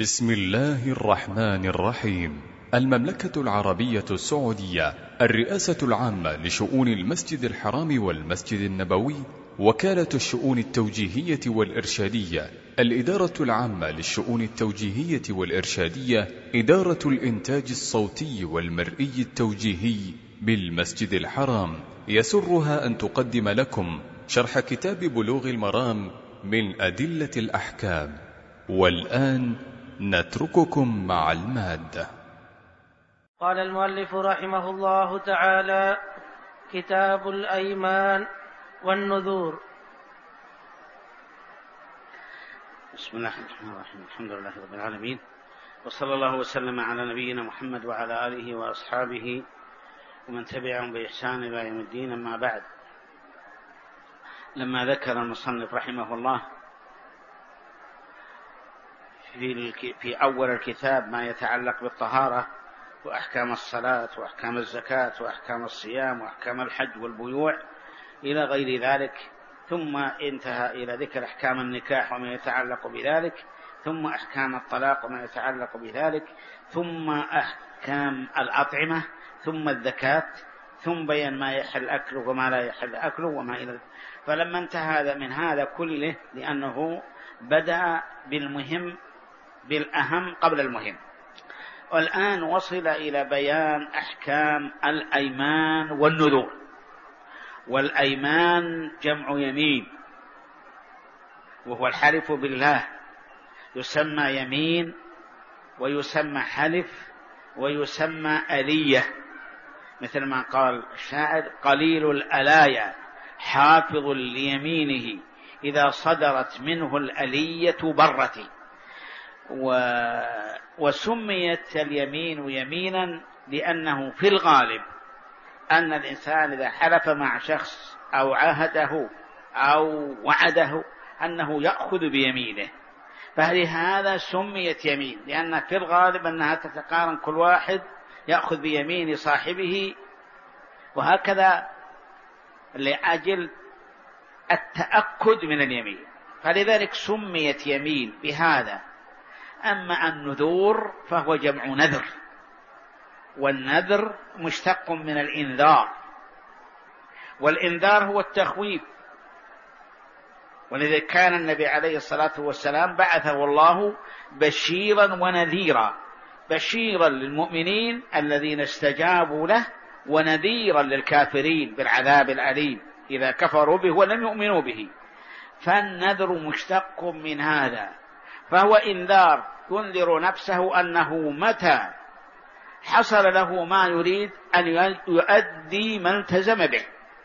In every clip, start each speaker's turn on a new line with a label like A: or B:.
A: بسم الله الرحمن الرحيم. المملكة العربية السعودية، الرئاسة العامة لشؤون المسجد الحرام والمسجد النبوي، وكالة الشؤون التوجيهية والإرشادية، الإدارة العامة للشؤون التوجيهية والإرشادية، إدارة الإنتاج الصوتي والمرئي التوجيهي بالمسجد الحرام، يسرها أن تقدم لكم شرح كتاب بلوغ المرام من أدلة الأحكام. والآن نترككم مع المادة.
B: قال المؤلف رحمه الله تعالى: كتاب الأيمان والنذور.
C: بسم الله الرحمن الرحيم. الحمد لله رب العالمين، وصلى الله وسلم على نبينا محمد وعلى آله وأصحابه ومن تبعهم بإحسان إلى يوم الدين. أما بعد، لما ذكر المصنف رحمه الله في أول الكتاب ما يتعلق بالطهارة وأحكام الصلاة وأحكام الزكاة وأحكام الصيام وأحكام الحج والبيوع إلى غير ذلك، ثم انتهى إلى ذكر أحكام النكاح وما يتعلق بذلك، ثم أحكام الطلاق وما يتعلق بذلك، ثم أحكام الأطعمة، ثم الزكاة، ثم بيان ما يحل أكله وما لا يحل أكله وما إلى ذلك. فلما انتهى من هذا كله، لأنه بدأ بالمهم بالأهم قبل المهم، والآن وصل إلى بيان أحكام الأيمان والنذور. والأيمان جمع يمين، وهو الحلف بالله، يسمى يمين ويسمى حلف ويسمى ألية، مثل ما قال الشاعر: قليل الألايا حافظ ليمينه إذا صدرت منه الألية برتي. وسميت اليمين يمينا لأنه في الغالب أن الإنسان إذا حلف مع شخص أو عاهده أو وعده أنه يأخذ بيمينه، فلهذا سميت يمين، لأن في الغالب أنها تتقارن، كل واحد يأخذ بيمين صاحبه، وهكذا لأجل التأكد من اليمين، فلذلك سميت يمين بهذا. أما النذور فهو جمع نذر، والنذر مشتق من الإنذار، والإنذار هو التخويف. ولذلك كان النبي عليه الصلاة والسلام بعثه الله بشيرا ونذيرا، بشيرا للمؤمنين الذين استجابوا له، ونذيرا للكافرين بالعذاب الأليم إذا كفروا به ولم يؤمنوا به. فالنذر مشتق من هذا، فهو إنذار ينذر نفسه أنه متى حصل له ما يريد أن يؤدي ما التزم به،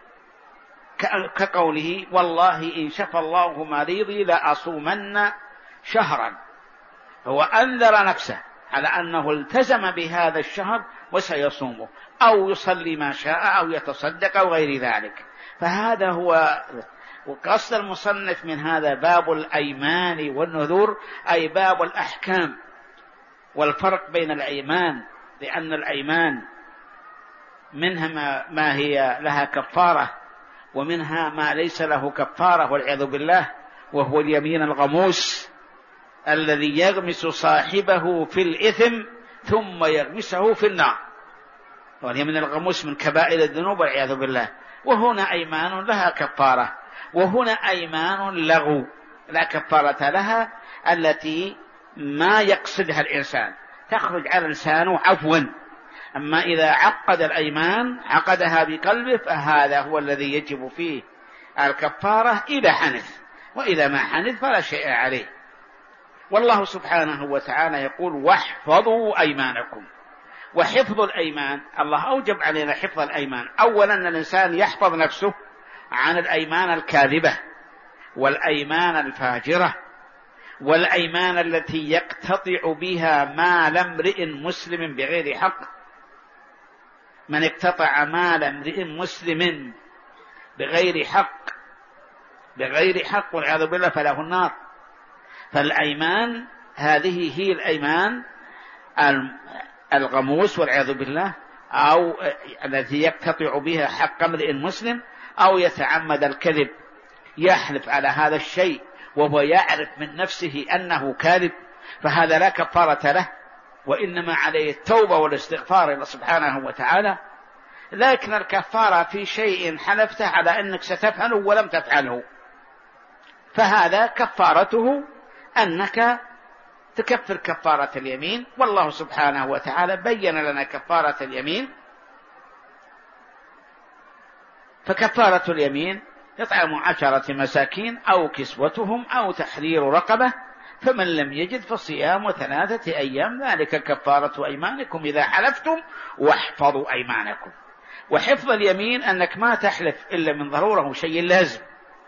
C: كقوله: والله إن شفى الله مريضي لأصومن شهرا. هو أنذر نفسه على أنه التزم بهذا الشهر وسيصومه، أو يصلي ما شاء أو يتصدق أو غير ذلك. فهذا هو وقصد المصنف من هذا باب الأيمان والنذور، أي باب الأحكام والفرق بين الأيمان، لأن الأيمان منها ما هي لها كفارة، ومنها ما ليس له كفارة والعياذ بالله، وهو اليمين الغموس الذي يغمس صاحبه في الإثم ثم يغمسه في النار، واليمين الغموس من كبائر الذنوب والعياذ بالله. وهنا أيمان لها كفارة، وهنا أيمان لغو لا كفارة لها، التي ما يقصدها الإنسان، تخرج على لسانه عفوا. أما إذا عقد الأيمان عقدها بقلبه، فهذا هو الذي يجب فيه الكفارة إذا حنث، وإذا ما حنث فلا شيء عليه. والله سبحانه وتعالى يقول: واحفظوا أيمانكم. وحفظ الأيمان، الله أوجب علينا حفظ الأيمان. أولا الإنسان يحفظ نفسه عن الأيمان الكاذبة والأيمان الفاجرة والأيمان التي يقتطع بها مال امرئ مسلم بغير حق. من اقتطع مال امرئ مسلم بغير حق والعياذ بالله فله النار. فالأيمان هذه هي الأيمان الغموس والعياذ بالله، أو التي يقتطع بها حق امرئ مسلم، أو يتعمد الكذب، يحلف على هذا الشيء وهو يعرف من نفسه أنه كاذب، فهذا لا كفارة له، وإنما عليه التوبة والاستغفار إلى سبحانه وتعالى. لكن الكفارة في شيء حلفته على أنك ستفعله ولم تفعله، فهذا كفارته أنك تكفر كفارة اليمين. والله سبحانه وتعالى بين لنا كفارة اليمين. فكفارة اليمين إطعام 10 مساكين أو كسوتهم أو تحرير رقبة، فمن لم يجد فصيام 3 أيام، ذلك كفارة أيمانكم إذا حلفتم واحفظوا أيمانكم. وحفظ اليمين أنك ما تحلف إلا من ضرورة شيء لازم.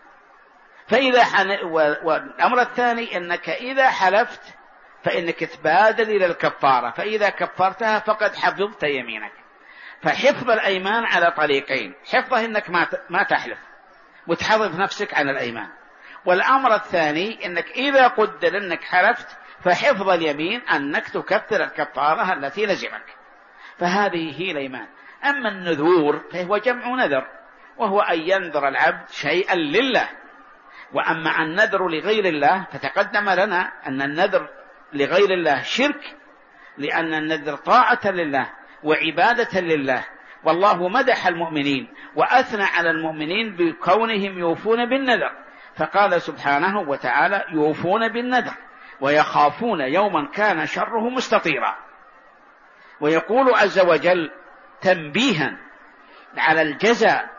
C: والأمر الثاني أنك إذا حلفت فإنك تبادل إلى الكفارة، فإذا كفرتها فقد حفظت يمينك. فحفظ الأيمان على طريقين: حفظه أنك ما تحلف وتحفظ نفسك عن الأيمان، والأمر الثاني أنك إذا قدر أنك حلفت فحفظ اليمين أنك تكفر الكفارة التي لزمك. فهذه هي الأيمان. أما النذور فهو جمع نذر، وهو أن ينذر العبد شيئا لله. وأما النذر لغير الله فتقدم لنا أن النذر لغير الله شرك، لأن النذر طاعة لله وعبادة لله. والله مدح المؤمنين وأثنى على المؤمنين بكونهم يوفون بالنذر، فقال سبحانه وتعالى: يوفون بالنذر ويخافون يوما كان شره مستطيرا. ويقول عز وجل تنبيها على الجزاء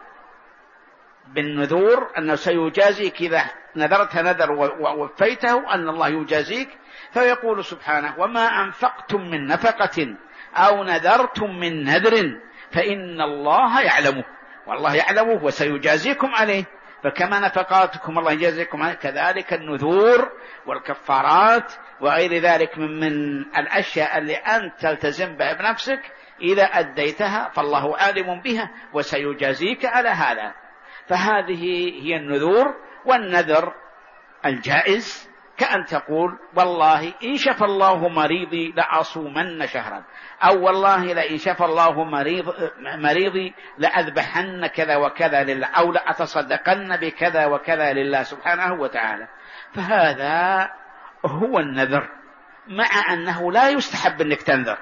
C: بالنذور أنه سيجازيك إذا نذرت نذر ووفيته، أن الله يجازيك. فيقول سبحانه: وما أنفقتم من نفقة أو نذرتم من نذر فإن الله يعلمه، والله يعلمه وسيجازيكم عليه. فكما نفقاتكم الله يجازيكم عليه، كذلك النذور والكفارات وغير ذلك من الأشياء اللي أنت تلتزم بها بنفسك، إذا أديتها فالله عالم بها وسيجازيك على هذا. فهذه هي النذور. والنذر الجائز كأن تقول: والله إن شفى الله مريضي لأصومن شهرا، أو والله لئن شفى الله مريضي لأذبحن كذا وكذا لله، أو لأتصدقن بكذا وكذا لله سبحانه وتعالى. فهذا هو النذر، مع أنه لا يستحب أنك تنذر،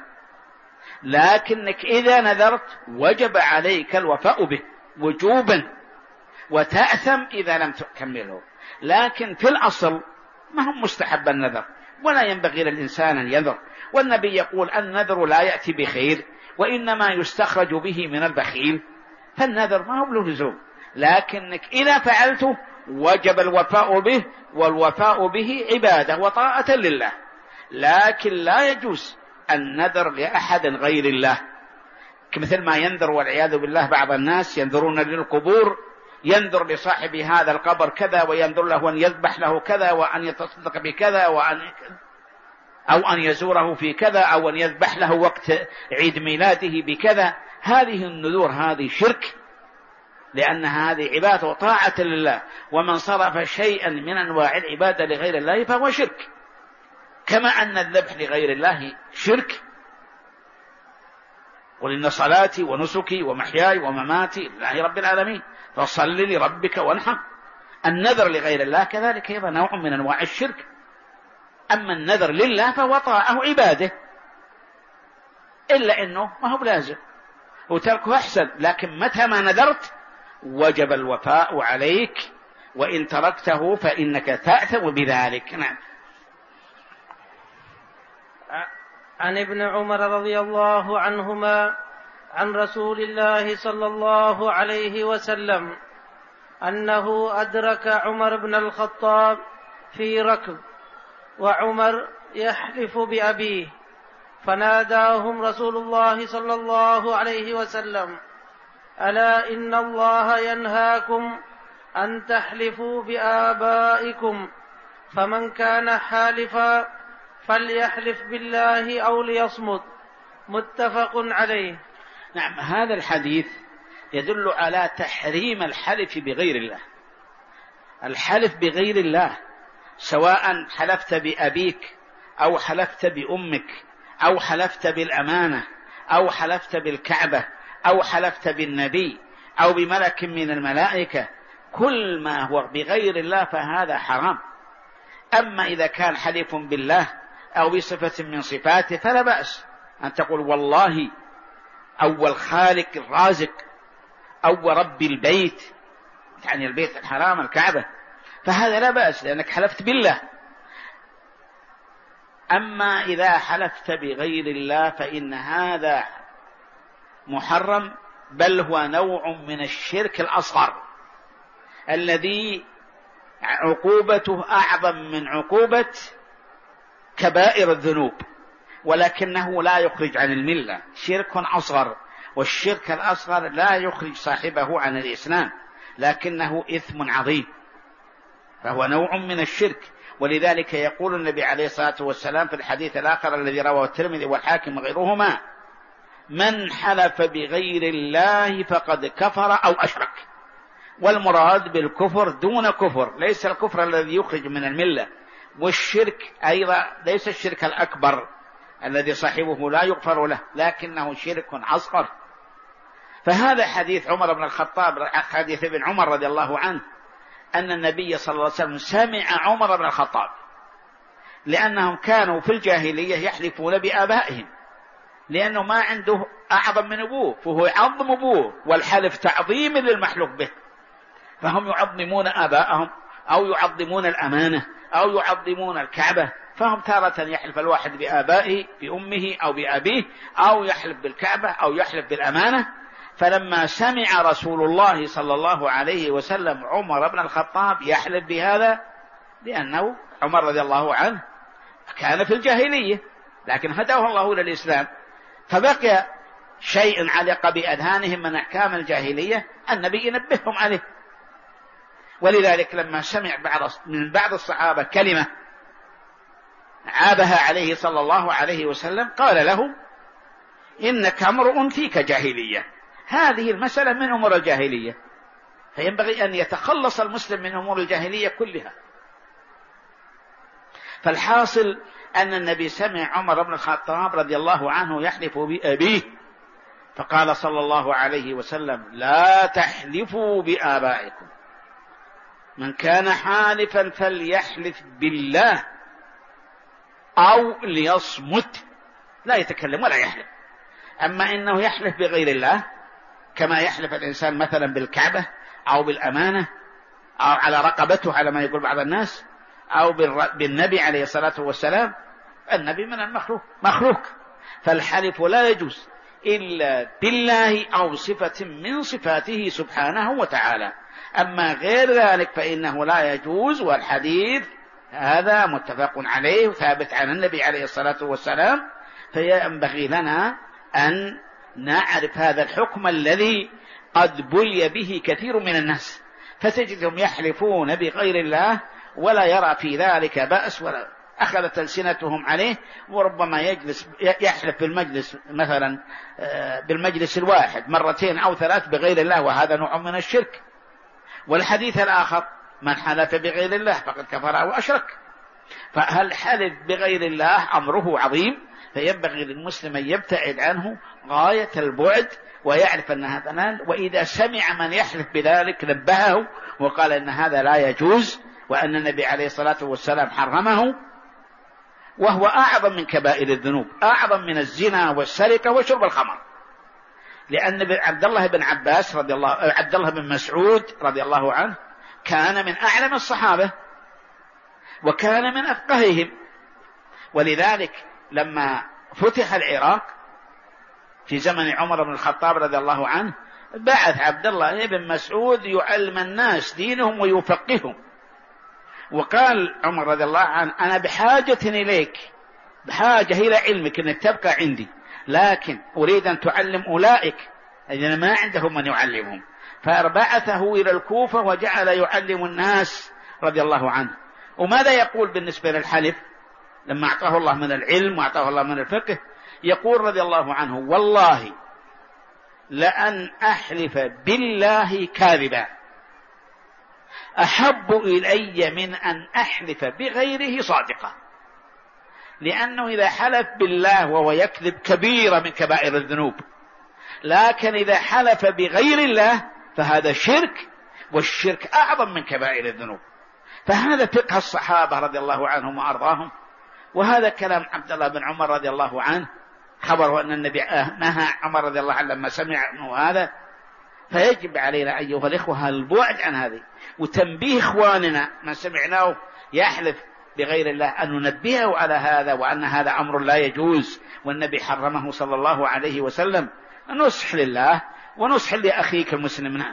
C: لكنك إذا نذرت وجب عليك الوفاء به وجوبا، وتأثم إذا لم تكمله. لكن في الأصل ما هم مستحب النذر، ولا ينبغي للإنسان أن ينذر. والنبي يقول: النذر لا يأتي بخير وإنما يستخرج به من البخيل. فالنذر ما هو له لزوم، لكنك إذا فعلته وجب الوفاء به، والوفاء به عبادة وطاعة لله. لكن لا يجوز النذر لأحد غير الله، كمثل ما ينذر والعياذ بالله بعض الناس ينذرون للقبور، ينذر لصاحب هذا القبر كذا، وينذر له أن يذبح له كذا، وأن يتصدق بكذا، أو أن يزوره في كذا، أو أن يذبح له وقت عيد ميلاده بكذا. هذه النذور هذه شرك، لأن هذه عبادة وطاعة لله، ومن صرف شيئا من أنواع العبادة لغير الله فهو شرك، كما أن الذبح لغير الله شرك. قل إن صلاتي ونسكي ومحياي ومماتي لله رب العالمين فصل لربك وانحر. النذر لغير الله كذلك أيضا نوع من أنواع الشرك. أما النذر لله فهو طاعة عباده، إلا أنه ما هو لازم وتركه أحسن. لكن متى ما نذرت وجب الوفاء عليك، وإن تركته فإنك تأثم بذلك. نعم.
B: عن ابن عمر رضي الله عنهما عن رسول الله صلى الله عليه وسلم أنه أدرك عمر بن الخطاب في ركب، وعمر يحلف بأبيه، فناداهم رسول الله صلى الله عليه وسلم: ألا إن الله ينهاكم أن تحلفوا بآبائكم، فمن كان حالفا فليحلف بالله أو ليصمت. متفق عليه.
C: نعم. هذا الحديث يدل على تحريم الحلف بغير الله. الحلف بغير الله سواء حلفت بأبيك أو حلفت بأمك أو حلفت بالأمانة أو حلفت بالكعبة أو حلفت بالنبي أو بملك من الملائكة، كل ما هو بغير الله فهذا حرام. أما إذا كان حلف بالله أو بصفة من صفاته فلا بأس أن تقول والله أو الخالق الرازق أو رب البيت، يعني البيت الحرام الكعبة، فهذا لا بأس لأنك حلفت بالله. أما إذا حلفت بغير الله فإن هذا محرم، بل هو نوع من الشرك الأصغر الذي عقوبته أعظم من عقوبة كبائر الذنوب، ولكنه لا يخرج عن الملة، شرك أصغر، والشرك الأصغر لا يخرج صاحبه عن الإسلام، لكنه إثم عظيم، فهو نوع من الشرك. ولذلك يقول النبي عليه الصلاة والسلام في الحديث الآخر الذي رواه الترمذي والحاكم وغيرهما: من حلف بغير الله فقد كفر أو أشرك. والمراد بالكفر دون كفر، ليس الكفر الذي يخرج من الملة، والشرك أيضا ليس الشرك الأكبر الذي صاحبه لا يغفر له، لكنه شرك أصغر. فهذا حديث عمر بن الخطاب، حديث ابن عمر رضي الله عنه، أن النبي صلى الله عليه وسلم سمع عمر بن الخطاب، لأنهم كانوا في الجاهلية يحلفون بآبائهم، لأنه ما عنده أعظم من أبوه، فهو يعظم أبوه، والحلف تعظيم للمحلوف به، فهم يعظمون آبائهم أو يعظمون الأمانة أو يعظمون الكعبة، فهم تارة يحلف الواحد بآبائه بأمه أو بأبيه، أو يحلف بالكعبة أو يحلف بالأمانة. فلما سمع رسول الله صلى الله عليه وسلم عمر بن الخطاب يحلف بهذا، لأنه عمر رضي الله عنه كان في الجاهلية لكن هداه الله إلى الإسلام، فبقي شيء علق بأذهانهم من أحكام الجاهلية النبي ينبههم عليه. ولذلك لما سمع من بعض الصحابة كلمة عابها عليه صلى الله عليه وسلم قال له: إنك امرؤ فيك جاهلية، هذه المسألة من أمور الجاهلية، فينبغي أن يتخلص المسلم من أمور الجاهلية كلها. فالحاصل أن النبي سمع عمر بن الخطاب رضي الله عنه يحلف بأبيه، فقال صلى الله عليه وسلم: لا تحلفوا بآبائكم، من كان حالفا فليحلف بالله أو ليصمت، لا يتكلم ولا يحلف. أما إنه يحلف بغير الله كما يحلف الإنسان مثلا بالكعبة أو بالأمانة أو على رقبته على ما يقول بعض الناس، أو بالنبي عليه الصلاة والسلام، النبي من مخلوق، فالحلف لا يجوز إلا بالله أو صفة من صفاته سبحانه وتعالى. أما غير ذلك فإنه لا يجوز، والحديث هذا متفق عليه ثابت عن النبي عليه الصلاة والسلام. فينبغي لنا أن نعرف هذا الحكم الذي قد بلي به كثير من الناس، فتجدهم يحلفون بغير الله ولا يرى في ذلك بأس، ولا أخذت ألسنتهم عليه، وربما يحلف بالمجلس مثلا بالمجلس الواحد مرتين أو ثلاث بغير الله، وهذا نوع من الشرك. والحديث الآخر: من حلف بغير الله فقد كفر أو أشرك. فهل حلف بغير الله أمره عظيم، فينبغي للمسلم أن يبتعد عنه غاية البعد، ويعرف أن هذا نال، وإذا سمع من يحلف بذلك نبهه وقال أن هذا لا يجوز، وأن النبي عليه الصلاة والسلام حرمه، وهو أعظم من كبائر الذنوب، أعظم من الزنا والسرقة وشرب الخمر. لأن عبد الله بن مسعود رضي الله عنه كان من أعلم الصحابة وكان من أفقههم، ولذلك لما فتح العراق في زمن عمر بن الخطاب رضي الله عنه بعث عبد الله بن مسعود يعلم الناس دينهم ويفقههم، وقال عمر رضي الله عنه: أنا بحاجة إليك، بحاجة إلى علمك أنك تبقى عندي، لكن أريد أن تعلم أولئك الذين ما عندهم من يعلمهم. فبعثه إلى الكوفة وجعل يعلم الناس رضي الله عنه. وماذا يقول بالنسبة للحلف لما أعطاه الله من العلم وأعطاه الله من الفقه؟ يقول رضي الله عنه: والله لأن أحلف بالله كاذبا أحب إلي من أن أحلف بغيره صادقا. لأنه إذا حلف بالله وهو يكذب كبيرة من كبائر الذنوب، لكن إذا حلف بغير الله فهذا شرك، والشرك أعظم من كبائر الذنوب. فهذا فقه الصحابة رضي الله عنهم وأرضاهم، وهذا كلام عبد الله بن عمر رضي الله عنه، خبره أن النبي نهى عمر رضي الله عنه لما سمع أنه هذا. فيجب علينا أيها الإخوة البعد عن هذه، وتنبيه إخواننا من سمعناه يحلف بغير الله أن ننبهه على هذا، وأن هذا أمر لا يجوز والنبي حرمه صلى الله عليه وسلم. نصح لله ونصح لأخيك المسلم. نعم.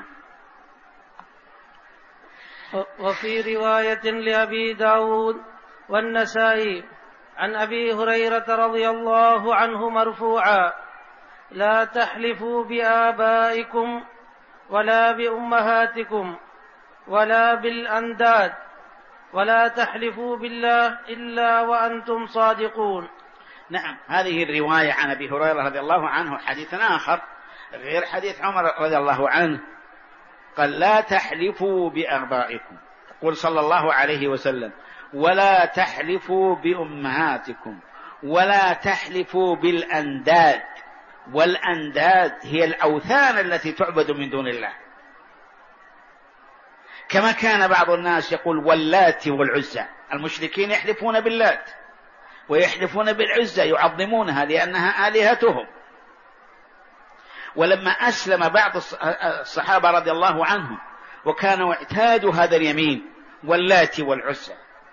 B: وفي رواية لأبي داود والنسائي عن أبي هريرة رضي الله عنه مرفوعا: لا تحلفوا بآبائكم ولا بأمهاتكم ولا بالأنداد ولا تحلفوا بالله إلا وأنتم صادقون.
C: نعم، هذه الرواية عن أبي هريرة رضي الله عنه حديث آخر غير حديث عمر رضي الله عنه، قال: لا تحلفوا بآبائكم، يقول صلى الله عليه وسلم: ولا تحلفوا بأمهاتكم ولا تحلفوا بالأنداد. والأنداد هي الأوثان التي تعبد من دون الله، كما كان بعض الناس يقول واللات والعزى. المشركين يحلفون باللات ويحلفون بالعزى، يعظمونها لأنها آلهتهم. ولما أسلم بعض الصحابة رضي الله عنهم وكانوا اعتادوا هذا اليمين واللات والعزى،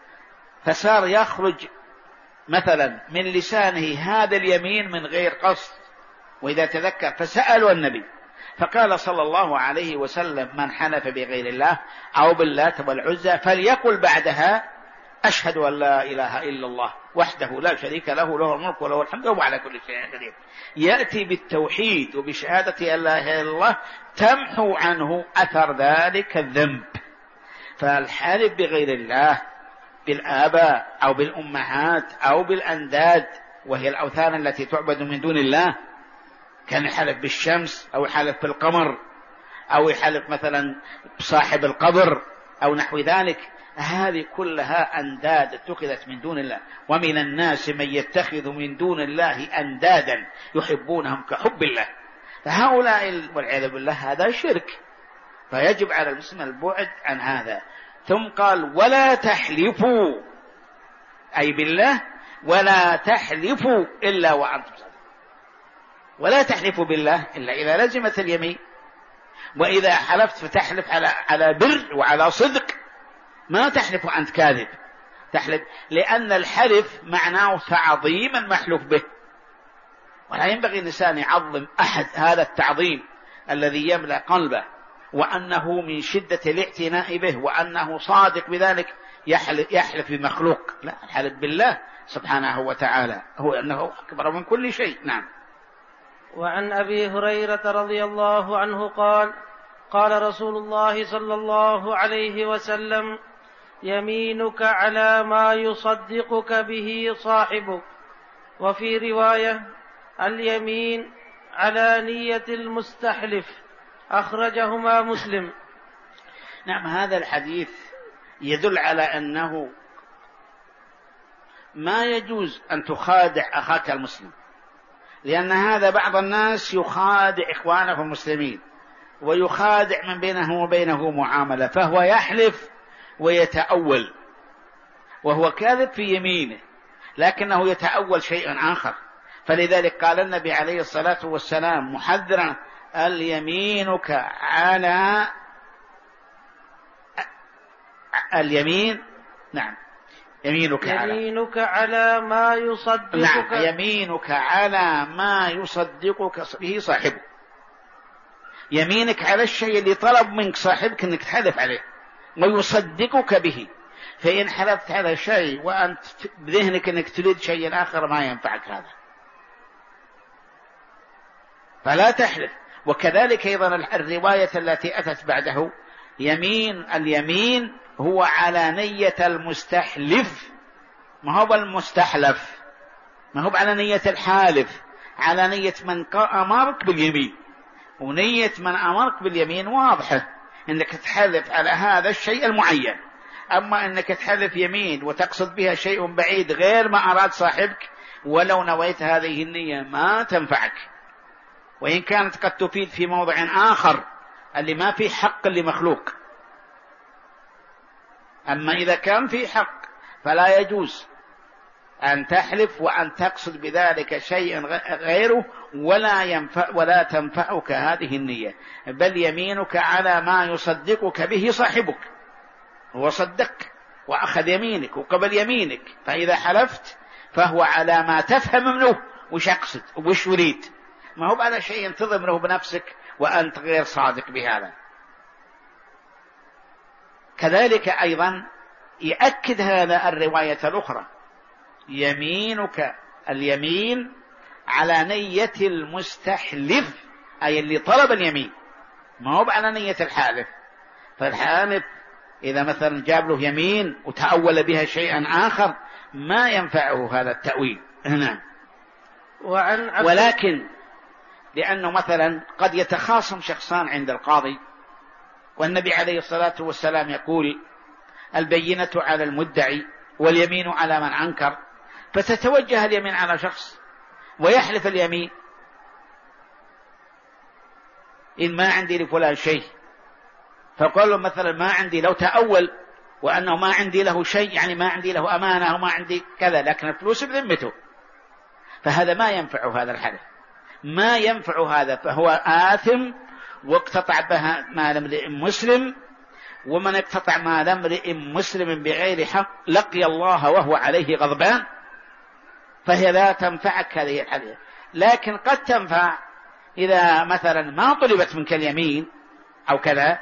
C: فصار يخرج مثلا من لسانه هذا اليمين من غير قصد، وإذا تذكر فسألوا النبي فقال صلى الله عليه وسلم: من حلف بغير الله أو باللات والعزى فليقل بعدها: أشهد أن لا إله إلا الله وحده لا شريك له، له الملك وله الحمد وهو على كل شيء قدير. يأتي بالتوحيد وبشهادة أن لا إله إلا الله تمحو عنه أثر ذلك الذنب. فالحلف بغير الله بالآباء أو بالأمهات أو بالأنداد، وهي الأوثان التي تعبد من دون الله، كان يحلف بالشمس أو يحلف بالقمر أو يحلف مثلا بصاحب القبر أو نحو ذلك، هذه كلها أنداد اتخذت من دون الله. ومن الناس من يتخذ من دون الله أندادا يحبونهم كحب الله، فهؤلاء والعياذ بالله هذا شرك، فيجب على المسلم البعد عن هذا. ثم قال: ولا تحلفوا، أي بالله، ولا تحلفوا إلا وأنتم صادقون. ولا تحلفوا بالله إلا إذا لزمت اليمين، وإذا حلفت فتحلف على بر وعلى صدق، ما تحلف أنت كاذب، تحلف لأن الحلف معناه تعظيم المحلوف به، ولا ينبغي الإنسان يعظم أحد هذا التعظيم الذي يملأ قلبه، وأنه من شدة الاعتناء به وأنه صادق بذلك يحلف بمخلوق. لا، الحلف بالله سبحانه وتعالى هو أنه أكبر من كل شيء. نعم.
B: وعن أبي هريرة رضي الله عنه قال: قال رسول الله صلى الله عليه وسلم: يمينك على ما يصدقك به صاحبك. وفي رواية: اليمين على نية المستحلف. أخرجهما مسلم.
C: نعم، هذا الحديث يدل على أنه ما يجوز أن تخادع أخاك المسلم، لأن هذا بعض الناس يخادع إخوانه المسلمين ويخادع من بينه وبينه معاملة، فهو يحلف ويتأول، وهو كاذب في يمينه لكنه يتأول شيئا آخر. فلذلك قال النبي عليه الصلاة والسلام محذرا: اليمينك على اليمين. نعم، يمينك
B: على ما يصدقك.
C: نعم، يمينك على ما يصدقك به صاحبك. يمينك على الشيء اللي طلب منك صاحبك انك تحلف عليه ويصدقك به، فإن حلفت على شيء وأنت بذهنك انك تريد شيء آخر ما ينفعك هذا، فلا تحلف. وكذلك أيضا الرواية التي أتت بعده: اليمين هو على نية المستحلف، ما هو المستحلف، ما هو على نية الحالف، على نية من أمرك باليمين. ونية من أمرك باليمين واضحة، إنك تحلف على هذا الشيء المعين. أما إنك تحلف يمين وتقصد بها شيء بعيد غير ما أراد صاحبك، ولو نويت هذه النية ما تنفعك، وإن كانت قد تفيد في موضع آخر اللي ما في حق لمخلوق. أما إذا كان في حق فلا يجوز أن تحلف وأن تقصد بذلك شيء غيره ولا تنفعك هذه النية، بل يمينك على ما يصدقك به صاحبك، هو صدقك وأخذ يمينك وقبل يمينك، فإذا حلفت فهو على ما تفهم منه وش أقصد وش يريد، ما هو على شيء تضمره بنفسك وأنت غير صادق بهذا. كذلك أيضا يؤكد هذا الرواية الأخرى، يمينك، اليمين على نية المستحلف، أي اللي طلب اليمين، ما هو على نية الحالف. فالحالف إذا مثلا جاب له يمين وتأول بها شيئا آخر ما ينفعه هذا التأويل. نعم. ولكن لأنه مثلا قد يتخاصم شخصان عند القاضي، والنبي عليه الصلاة والسلام يقول البينة على المدعي واليمين على من أنكر، فتتوجه اليمين على شخص ويحلف اليمين إن ما عندي لفلان شيء، فقال له مثلا ما عندي، لو تأول وأنه ما عندي له شيء يعني ما عندي له أمانة وما عندي كذا، لكن الفلوس بذمته، فهذا ما ينفع، هذا الحلف ما ينفع هذا، فهو آثم واقتطع بها مال امرئ مسلم، ومن اقتطع مال امرئ مسلم بغير حق لقي الله وهو عليه غضبان، فهي لا تنفعك هذه الحلف. لكن قد تنفع إذا مثلا ما طلبت منك اليمين أو كذا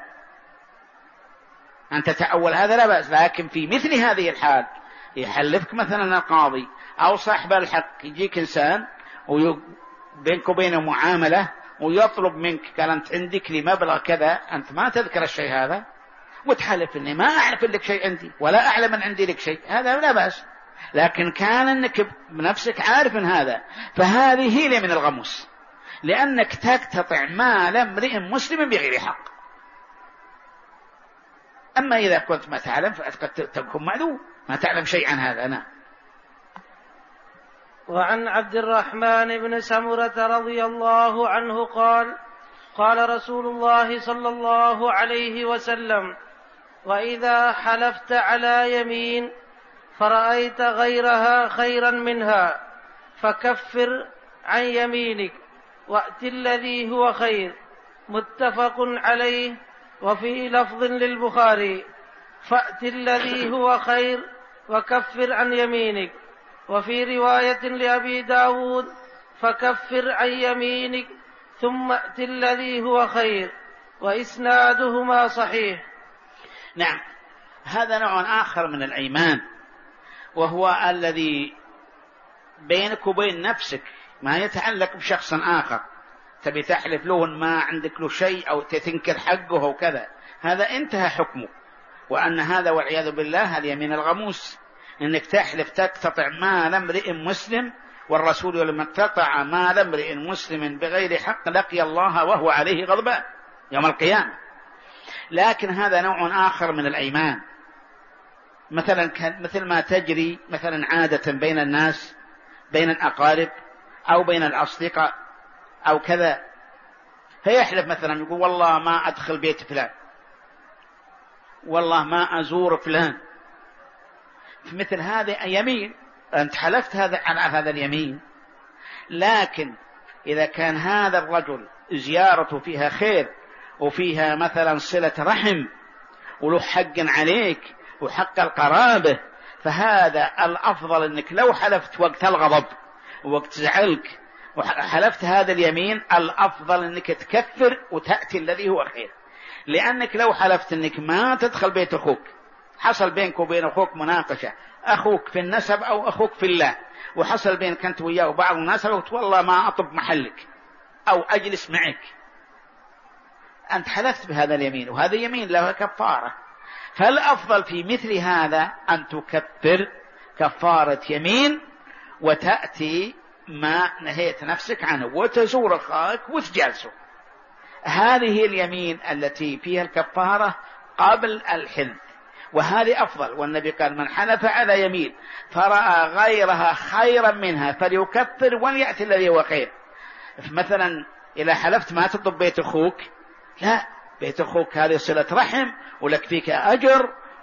C: أن تتأول، هذا لا بأس. لكن في مثل هذه الحال يحلفك مثلا القاضي أو صاحب الحق، يجيك إنسان بينك وبينه معاملة ويطلب منك، قال أنت عندك لي مبلغ كذا، أنت ما تذكر الشيء هذا وتحلف إني ما أعرف لك شيء عندي ولا أعلم أن عندي لك شيء، هذا لا بأس. لكن كان أنك بنفسك عارف من هذا، فهذه هي من الغموس، لأنك تقتطع مال امرئ مسلم بغير حق. أما إذا كنت ما تعلم فقد تكون معذور، ما تعلم شيء عن هذا. أنا.
B: وعن عبد الرحمن بن سمرة رضي الله عنه قال قال رسول الله صلى الله عليه وسلم: وإذا حلفت على يمين فرأيت غيرها خيرا منها فكفر عن يمينك وأت الذي هو خير. متفق عليه. وفي لفظ للبخاري: فأت الذي هو خير وكفر عن يمينك. وفي رواية لأبي داود: فكفر عن يمينك ثم أت الذي هو خير. وإسنادهما صحيح.
C: نعم. هذا نوع آخر من الأيمان، وهو الذي بينك وبين نفسك، ما يتعلق بشخص آخر، تبي تحلف له ما عندك له شيء أو تنكر حقه أو كذا، هذا انتهى حكمه. وأن هذا والعياذ بالله اليمين الغموس، إنك تحلف تقتطع مال امرئ مسلم، والرسول لما اقتطع مال امرئ مسلم بغير حق لقي الله وهو عليه غضبان يوم القيامة. لكن هذا نوع آخر من الأيمان، مثل ما تجري مثلا عادة بين الناس، بين الأقارب أو بين الأصدقاء أو كذا، فيحلف مثلا يقول والله ما أدخل بيت فلان، والله ما أزور فلان، في مثل هذا يمين، أنت حلفت على هذا اليمين. لكن إذا كان هذا الرجل زيارته فيها خير وفيها مثلا صلة رحم وله حق عليك وحق القرابة، فهذا الأفضل أنك لو حلفت وقت الغضب وقت زعلك وحلفت هذا اليمين، الأفضل أنك تكفر وتأتي الذي هو خير. لأنك لو حلفت أنك ما تدخل بيت أخوك، حصل بينك وبين أخوك مناقشة، أخوك في النسب أو أخوك في الله، وحصل بينك أنت وياه وبعض المناسبة، وقلت والله ما أطب محلك أو أجلس معك، أنت حلفت بهذا اليمين، وهذا يمين له كفارة. فالأفضل في مثل هذا أن تكفر كفارة يمين وتأتي ما نهيت نفسك عنه وتزور أخاك وتجالسه. هذه اليمين التي فيها الكفارة قبل الحنث، وهذه أفضل. والنبي قال: من حلف على يمين فرأى غيرها خيرا منها فليكفر وليأتي الذي هو خير. مثلا إذا حلفت ما تطب بيت أخوك، لا، بيت أخوك هذه صلة رحم ولك فيك أجر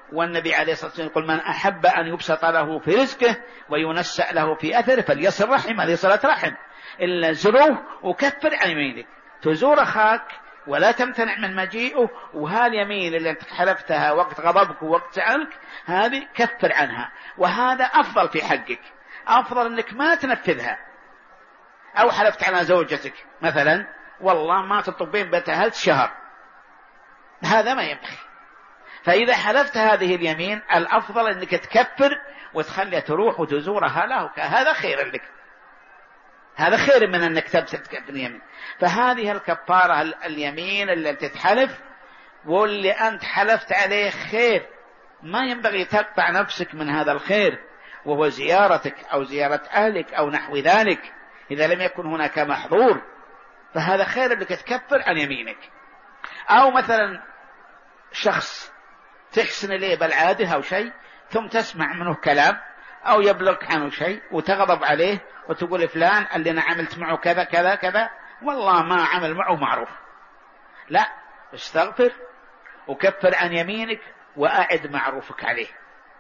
C: والنبي عليه الصلاة والسلام يقول من أحب أن يبسط له في رزقه وينسأ له في أثره فليصل رحم، هذه صلة رحم. إلا زروه وكفر عن يمينك، تزور أخاك ولا تمتنع من مجيئه، وهاليمين اللي انت حلفتها وقت غضبك ووقت سألك هذه كفر عنها، وهذا أفضل في حقك، أفضل أنك ما تنفذها. أو حلفت على زوجتك مثلا والله ما تطبين بيتها شهر، هذا ما ينبغي. فإذا حلفت هذه اليمين الأفضل أنك تكفر وتخليها تروح وتزورها له، هذا خير لك، هذا خير من أنك تكفر اليمين. فهذه الكفارة اليمين اللي تتحلف واللي أنت حلفت عليه خير، ما ينبغي تقطع نفسك من هذا الخير، وهو زيارتك أو زيارة أهلك أو نحو ذلك إذا لم يكن هناك محظور، فهذا خير أنك تكفر عن يمينك. أو مثلا شخص تحسن إليه بالعادة أو شيء ثم تسمع منه كلام أو يبلغك عنه شيء وتغضب عليه وتقول فلان اللي أنا عملت معه كذا كذا كذا والله ما عمل معه معروف، لا، استغفر وكفر عن يمينك وأعد معروفك عليه.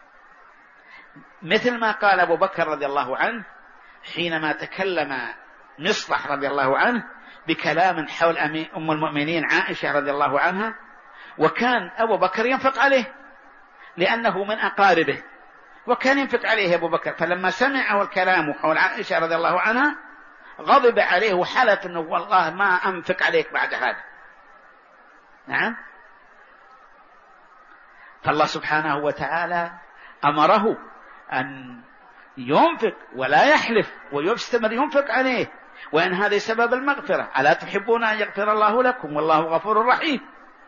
C: مثل ما قال أبو بكر رضي الله عنه حينما تكلم مصلح رضي الله عنه بكلام حول أم المؤمنين عائشة رضي الله عنها، وكان أبو بكر ينفق عليه لأنه من أقاربه، وكان ينفق عليه أبو بكر، فلما سمعه الكلام حول عائشة رضي الله عنها غضب عليه وحلف أنه والله ما أنفق عليك بعد هذا. نعم. فالله سبحانه وتعالى أمره أن ينفق ولا يحلف ويستمر ينفق عليه، وأن هذا سبب المغفرة. ألا تحبون أن يغفر الله لكم والله غفور رحيم.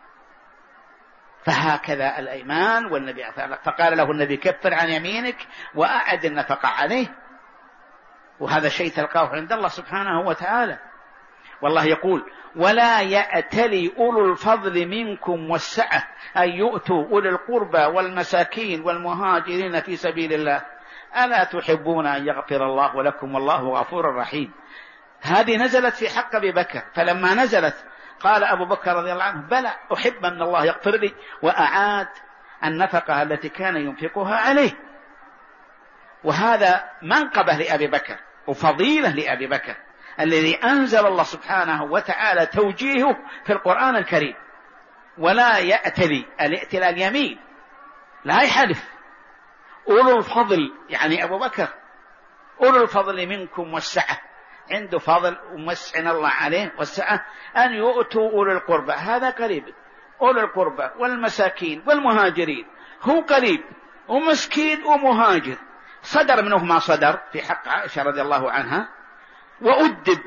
C: فهكذا الأيمان، والنبي فقال له النبي كفر عن يمينك وأعد النفقة عليه، وهذا شيء تلقاه عند الله سبحانه وتعالى. والله يقول ولا يأتلي أولو الفضل منكم والسعة أن يؤتوا أولي القربى والمساكين والمهاجرين في سبيل الله ألا تحبون أن يغفر الله لكم والله غفور رحيم. هذه نزلت في حق أبي بكر، فلما نزلت قال أبو بكر رضي الله عنه بلى أحب أن الله يغفر لي، وأعاد النفقة التي كان ينفقها عليه. وهذا منقبة لأبي بكر وفضيلة لأبي بكر الذي أنزل الله سبحانه وتعالى توجيهه في القرآن الكريم. ولا يأتلي، الائتلاء اليمين، لا يحلف. أولو الفضل يعني أبو بكر، أولو الفضل منكم والسعة، عنده فضل ومسعن الله عليه والسعة، أن يؤتوا أولو القربى، هذا قريب، أولو القربى والمساكين والمهاجرين، هو قريب ومسكين ومهاجر، صدر منه ما صدر في حق عائشة رضي الله عنها، وأدب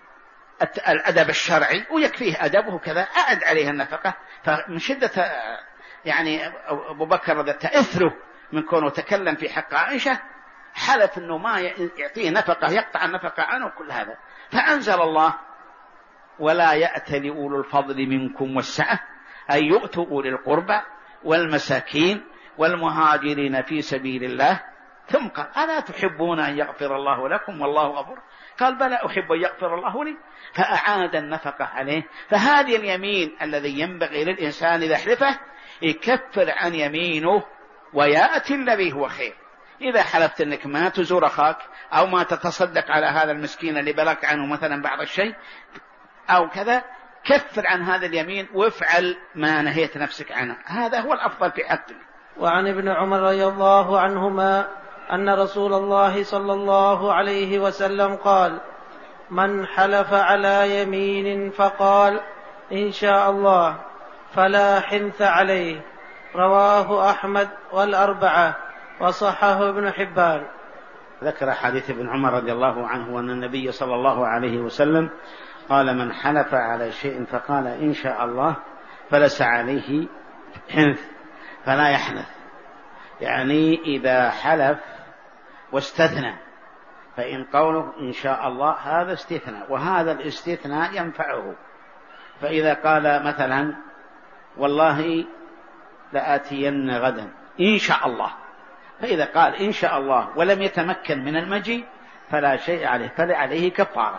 C: الأدب الشرعي ويكفيه أدبه كذا، أعد عليه النفقة. فمن شدة يعني أبو بكر رضي تأثره من كونه تكلم في حق عائشة حلف أنه ما يعطيه نفقة، يقطع النفقة عنه كل هذا. فأنزل الله ولا يأتل أولو الفضل منكم والسعة أن يؤتوا أولي القربى والمساكين والمهاجرين في سبيل الله. ثم قال ألا تحبون أن يغفر الله لكم والله غفور؟ قال بلى أحب أن يغفر الله لي، فأعاد النفقة عليه. فهذه اليمين الذي ينبغي للإنسان إذا حلفه يكفر عن يمينه ويأتي الذي هو خير. إذا حلفت أنك ما تزور أخاك أو ما تتصدق على هذا المسكين اللي بلغ عنه مثلا بعض الشيء أو كذا، كفر عن هذا اليمين وافعل ما نهيت نفسك عنه، هذا هو الأفضل في حقك.
B: وعن ابن عمر رضي الله عنهما أن رسول الله صلى الله عليه وسلم قال من حلف على يمين فقال إن شاء الله فلا حنث عليه، رواه أحمد والأربعة وصححه ابن حبان.
C: ذكر حديث ابن عمر رضي الله عنه أن النبي صلى الله عليه وسلم قال من حلف على شيء فقال إن شاء الله فليس عليه حنث، فلا يحنث، يعني إذا حلف واستثنى فإن قوله إن شاء الله هذا استثناء، وهذا الاستثناء ينفعه. فإذا قال مثلا والله لآتين غدا إن شاء الله، فإذا قال إن شاء الله ولم يتمكن من المجيء فلا شيء عليه، فعليه كفارة.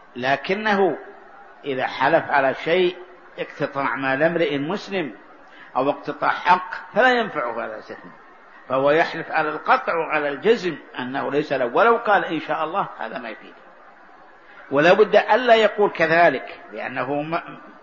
C: لكنه إذا حلف على شيء اقتطاع مال امرئ مسلم أو اقتطاع حق فلا ينفعه هذا الاستثناء، فهو يحلف على القطع وعلى الجزم أنه ليس له، ولو قال إن شاء الله هذا ما يفيد، ولا بد ألا يقول كذلك لأنه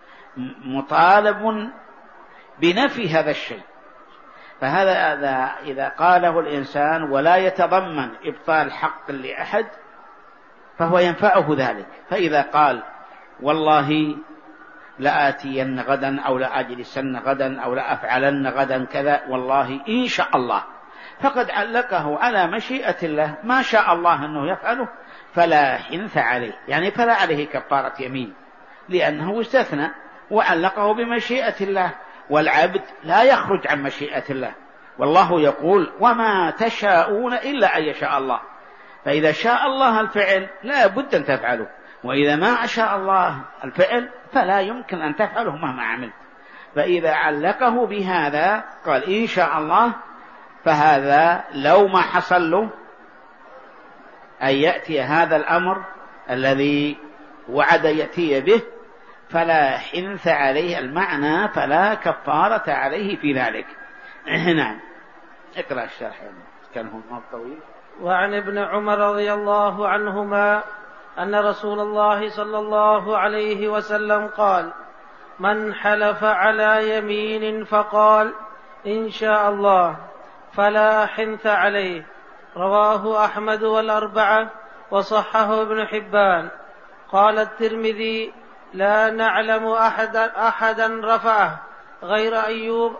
C: مطالب بنفي هذا الشيء. فهذا إذا قاله الإنسان ولا يتضمن إبطال حق لأحد فهو ينفعه ذلك. فإذا قال والله لآتين غدا أو لأجلسن غدا أو لأفعلن غدا كذا والله إن شاء الله، فقد علقه على مشيئة الله، ما شاء الله أنه يفعله فلا حنث عليه، يعني فلا عليه كفارة يمين لأنه استثنى وعلقه بمشيئة الله، والعبد لا يخرج عن مشيئة الله، والله يقول وما تشاءون إلا أن يشاء الله. فإذا شاء الله الفعل لا بد أن تفعله، وإذا ما شاء الله الفعل فلا يمكن أن تفعله مهما عملت. فإذا علقه بهذا قال إن شاء الله، فهذا لو ما حصل له أن يأتي هذا الأمر الذي وعد يأتي به فلا حنث عليه، المعنى فلا كفارة عليه في ذلك. نعم، اقرأ الشرح كان هو طويل.
B: وعن ابن عمر رضي الله عنهما أن رسول الله صلى الله عليه وسلم قال: من حلف على يمين فقال إن شاء الله فلا حنث عليه. رواه أحمد والأربعة وصححه ابن حبان. قال الترمذي: لا نعلم أحدا رفعه غير أيوب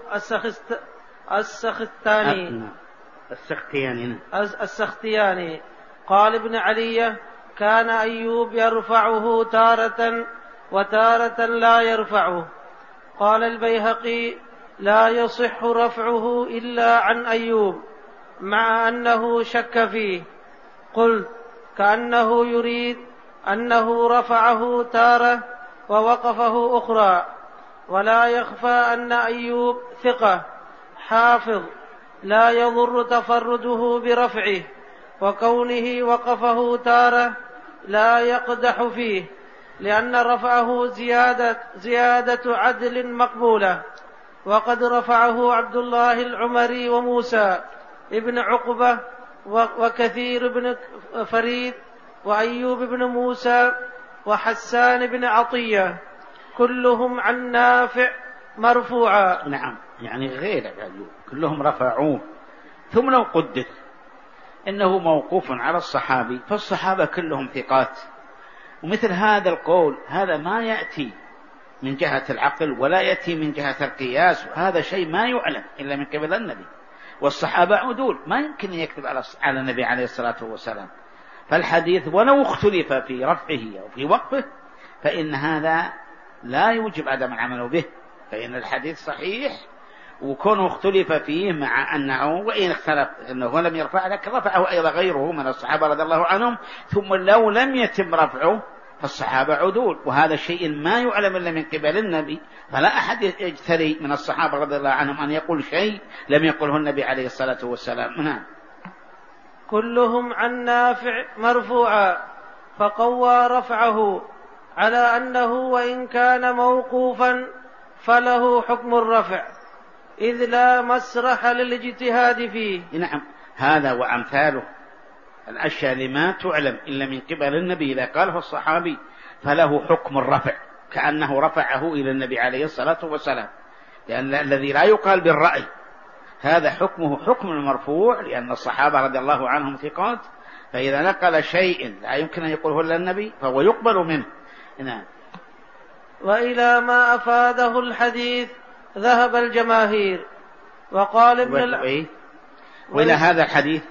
B: السختياني. قال ابن علية: كان أيوب يرفعه تارة وتارة لا يرفعه. قال البيهقي: لا يصح رفعه إلا عن أيوب مع أنه شك فيه. قلت: كأنه يريد أنه رفعه تارة ووقفه أخرى. ولا يخفى أن أيوب ثقة حافظ لا يضر تفرده برفعه، وكونه وقفه تارة لا يقدح فيه، لأن رفعه زيادة عدل مقبولة. وقد رفعه عبد الله العمري وموسى ابن عقبة وكثير بن فريد وأيوب بن موسى وحسان بن عطية، كلهم عن نافع مرفوعا.
C: نعم، يعني غير أيوب كلهم رفعوه. ثم لو قدر إنه موقوف على الصحابي فالصحابة كلهم ثقات، ومثل هذا القول هذا ما يأتي من جهة العقل ولا يأتي من جهة القياس، وهذا شيء ما يعلم إلا من قبل النبي، والصحابة عدول ما يمكن يكتب على النبي عليه الصلاة والسلام. فالحديث ولو اختلف في رفعه أو في وقفه فإن هذا لا يوجب عدم العمل به، فإن الحديث صحيح وكونه اختلف فيه، مع أنه وإن اختلف أنه لم يرفع لكن رفعه أيضا غيره من الصحابة رضي الله عنهم. ثم لو لم يتم رفعه فالصحابة عدول، وهذا شيء ما يعلم إلا من قبل النبي، فلا أحد يجتري من الصحابة رضي الله عنهم أن يقول شيء لم يقله النبي عليه الصلاة والسلام. نعم.
B: كلهم عن نافع مرفوعا، فقوى رفعه على أنه وإن كان موقوفا فله حكم الرفع، إذ لا مسرح للاجتهاد فيه.
C: نعم، هذا وأمثاله الأشياء لما تعلم إلا من قبل النبي إذا قاله الصحابي فله حكم الرفع، كأنه رفعه إلى النبي عليه الصلاة والسلام، لأن الذي لا يقال بالرأي هذا حكمه حكم المرفوع، لأن الصحابة رضي الله عنهم ثقات، فإذا نقل شيء لا يمكن أن يقوله إلا النبي فهو يقبل منه. نعم.
B: وإلى ما أفاده الحديث ذهب الجماهير. وقال ابن
C: وإلى هذا الحديث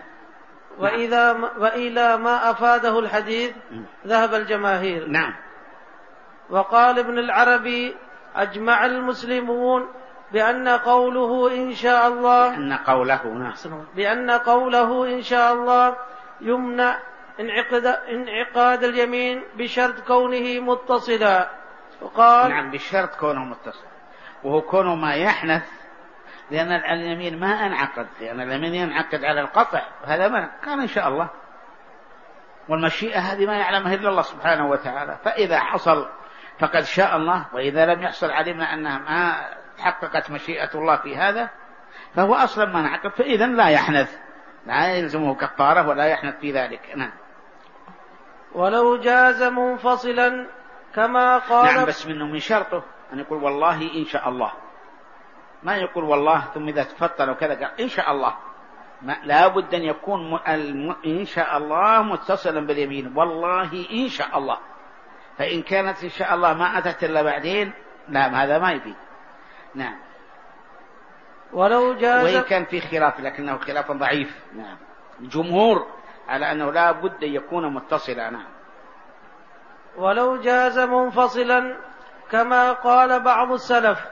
B: وإلى ما أفاده الحديث ذهب الجماهير.
C: نعم.
B: وقال ابن العربي: أجمع المسلمون بأن قوله إن شاء الله بأن قوله إن شاء الله يمنع انعقاد اليمين بشرط كونه متصلا. وقال:
C: نعم، بشرط كونه متصل، وهو كونه ما يحنث، لأن اليمين ما انعقد، لأن اليمين ينعقد على القطع، هذا ما كان إن شاء الله، والمشيئة هذه ما يعلمها إلا الله سبحانه وتعالى، فإذا حصل فقد شاء الله، وإذا لم يحصل علمنا أنها ما تحققت مشيئة الله في هذا فهو أصلا ما نعقد، فإذا لا يحنث، لا يلزمه كفارة ولا يحنث في ذلك. نعم.
B: ولو جاز منفصلا كما قال.
C: نعم، بس من شرطه أن يقول والله إن شاء الله، ما يقول والله ثم إذا تفطر وكذا قال إن شاء الله، لا بد أن يكون إن شاء الله متصلا باليمين، والله إن شاء الله. فإن كانت إن شاء الله ما أتت إلا بعدين، لا، هذا ما يفيد. نعم.
B: ولو جاز،
C: وإن كان في خلاف لكنه خلاف ضعيف. نعم. الجمهور على أنه لا بد أن يكون متصلا. نعم.
B: ولو جاز منفصلا كما قال بعض السلف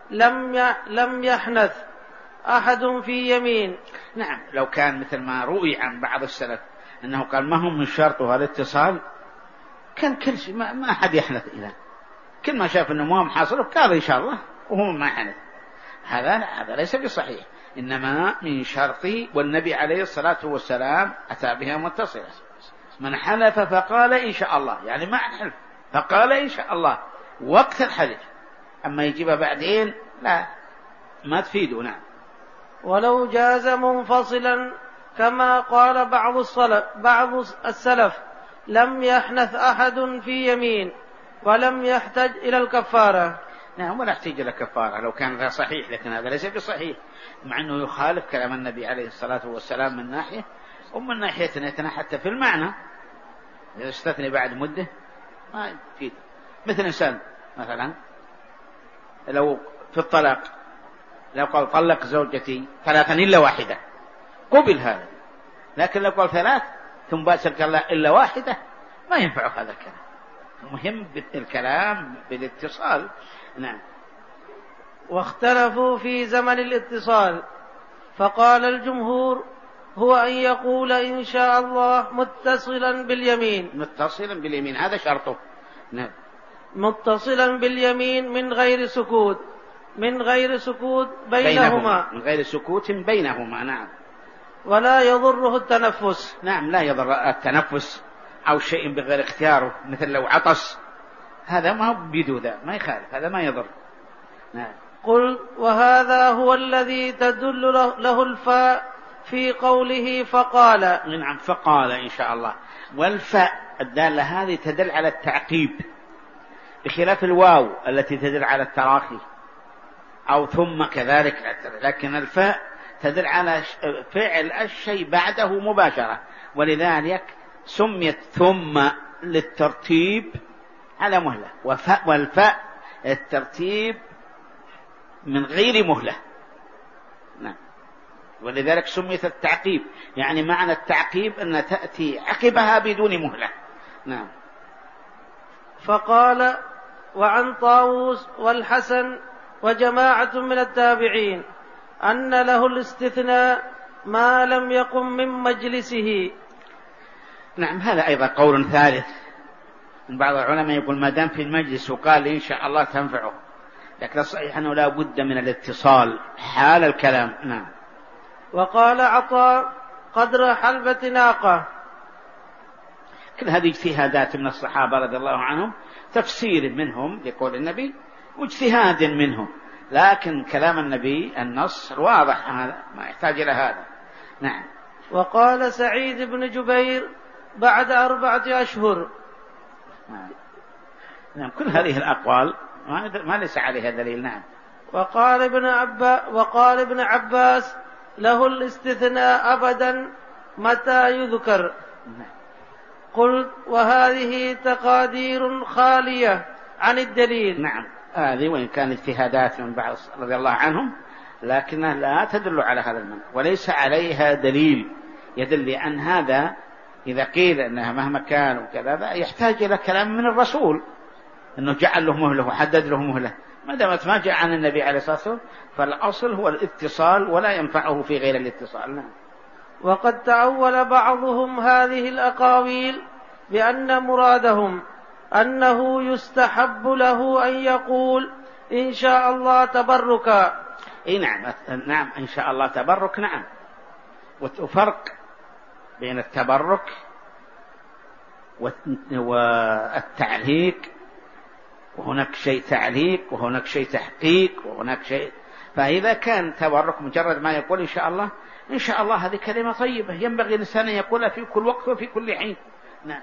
B: لم يحنث أحد في يمين.
C: نعم، لو كان مثل ما روي عن بعض السلف أنه قال ما هم من شرطه الاتصال، كان كل شيء ما أحد يحنث إذا كل ما شاف أنه ما محاصره قال إن شاء الله وهو ما حنث. هذا ليس بصحيح، إنما من شرطه، والنبي عليه الصلاة والسلام أتى بها متصلة. من حلف فقال إن شاء الله، يعني ما حلف فقال إن شاء الله وقت الحلف، أما يجيبها بعدين لا، ما تفيده. نعم.
B: ولو جاز منفصلا كما قال بعض السلف لم يحنث أحد في يمين ولم يحتج إلى الكفارة.
C: نعم، ولا يحتاج إلى كفارة لو كان ذا صحيح، لكن هذا ليس بصحيح، مع أنه يخالف كلام النبي عليه الصلاة والسلام من ناحية، ومن ناحية ثانية حتى في المعنى إذا استثني بعد مدة ما يفيد. مثل إنسان مثلا لو في الطلاق لو قال طلق زوجتي 3 إلا واحدة قبل هذا، لكن لو قال 3 ثم باشر قال لا إلا واحدة ما ينفع هذا الكلام. المهم الكلام بالاتصال. نعم.
B: واختلفوا في زمن الاتصال، فقال الجمهور هو أن يقول إن شاء الله متصلا باليمين.
C: متصلا باليمين هذا شرطه. نعم.
B: متصلا باليمين من غير سكوت بينهما.
C: من غير سكوت بينهما. نعم.
B: ولا يضره التنفس.
C: نعم، لا يضر التنفس أو شيء بغير اختياره، مثل لو عطس هذا ما هو بيده، ما يخالف، هذا ما يضر. نعم.
B: قل وهذا هو الذي تدل له الفاء في قوله فقال.
C: نعم، فقال إن شاء الله، والفاء الدالة هذه تدل على التعقيب بخلاف الواو التي تدل على التراخي أو ثم كذلك، لكن الفاء تدل على فعل الشيء بعده مباشرة، ولذلك سميت ثم للترتيب على مهلة، والفاء الترتيب من غير مهلة. نعم. ولذلك سميت التعقيب، يعني معنى التعقيب أن تأتي عقبها بدون مهلة. نعم.
B: فقال وعن طاووس والحسن وجماعة من التابعين أن له الاستثناء ما لم يقم من مجلسه.
C: نعم، هذا أيضا قول ثالث. بعض العلماء يقول ما دام في المجلس وقال إن شاء الله تنفعه، لكن الصحيح أنه لا بد من الاتصال حال الكلام. نعم.
B: وقال عطاء قدر حلبة ناقة.
C: كل هذه اجتهادات من الصحابة رضي الله عنهم، تفسير منهم لقول النبي واجتهاد منهم، لكن كلام النبي النص واضح، هذا ما يحتاج إلى هذا. نعم.
B: وقال سعيد بن جبير بعد 4 أشهر.
C: نعم. كل هذه الأقوال ما ليس عليها دليل. نعم.
B: وقال ابن عباس له الاستثناء أبدا متى يذكر. قلت وهذه تقادير خالية عن الدليل.
C: نعم، هذه وإن كان اجتهادات من بعض رضي الله عنهم، لكنها لا تدل على هذا المعنى وليس عليها دليل يدل، لأن هذا إذا قيل أنها مهما كان وكذا يحتاج إلى كلام من الرسول أنه جعل له مهلة وحدد له مهلة، ما دامت ما جاء عن النبي عليه الصلاة والسلام فالأصل هو الاتصال ولا ينفعه في غير الاتصال. نعم.
B: وقد تأول بعضهم هذه الأقاويل بأن مرادهم أنه يستحب له أن يقول إن شاء الله تبركا.
C: نعم، إن شاء الله تبرك. نعم. وفرق بين التبرك والتعليق وهناك شيء تعليق وهناك شيء تحقيق وهناك شيء. فإذا كان تبرك مجرد ما يقول إن شاء الله، إن شاء الله هذه كلمة طيبة ينبغي الإنسان أن يقولها في كل وقت وفي كل حين. نعم.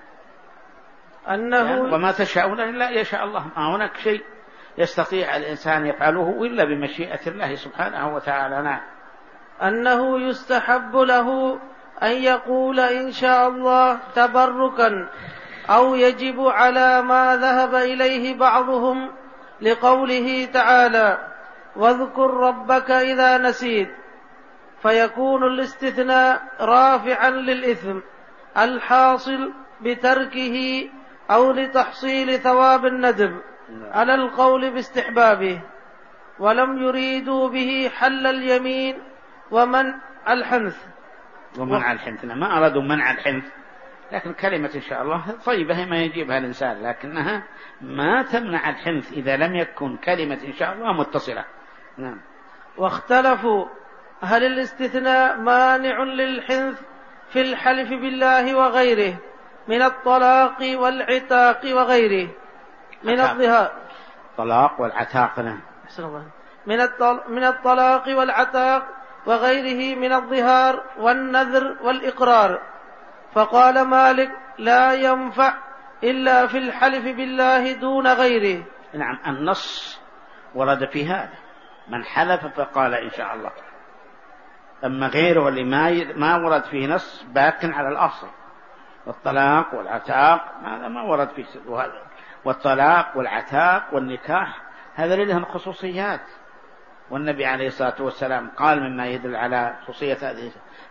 C: وما تشاءون إلا يشاء الله، ما هناك شيء يستطيع الإنسان يفعله إلا بمشيئة الله سبحانه وتعالى. نعم.
B: أنه يستحب له أن يقول إن شاء الله تبركا، أو يجب على ما ذهب إليه بعضهم لقوله تعالى واذكر ربك إذا نسيت، فيكون الاستثناء رافعا للإثم الحاصل بتركه أو لتحصيل ثواب الندب على القول باستحبابه، ولم يريدوا به حل اليمين ومنع الحنث.
C: ومنع الحنث ما أرادوا منع الحنث، لكن كلمة إن شاء الله طيبة ما يجيبها الإنسان، لكنها ما تمنع الحنث إذا لم يكن كلمة إن شاء الله متصلة. نعم.
B: واختلفوا هل الاستثناء مانع للحنث في الحلف بالله وغيره من الطلاق والعتاق وغيره من الظهار.
C: طلاق والعتاق. نعم.
B: من الطلاق والعتاق وغيره من الظهار والنذر والإقرار. فقال مالك لا ينفع إلا في الحلف بالله دون غيره.
C: نعم. النص ورد في هذا، من حلف فقال إن شاء الله. أما غيره اللي ما ورد فيه نص باق على الأصل. والطلاق والعتاق هذا ما ورد فيه، والطلاق والعتاق والنكاح هذا لهم خصوصيات، والنبي عليه الصلاة والسلام قال مما يدل على خصوصية هذه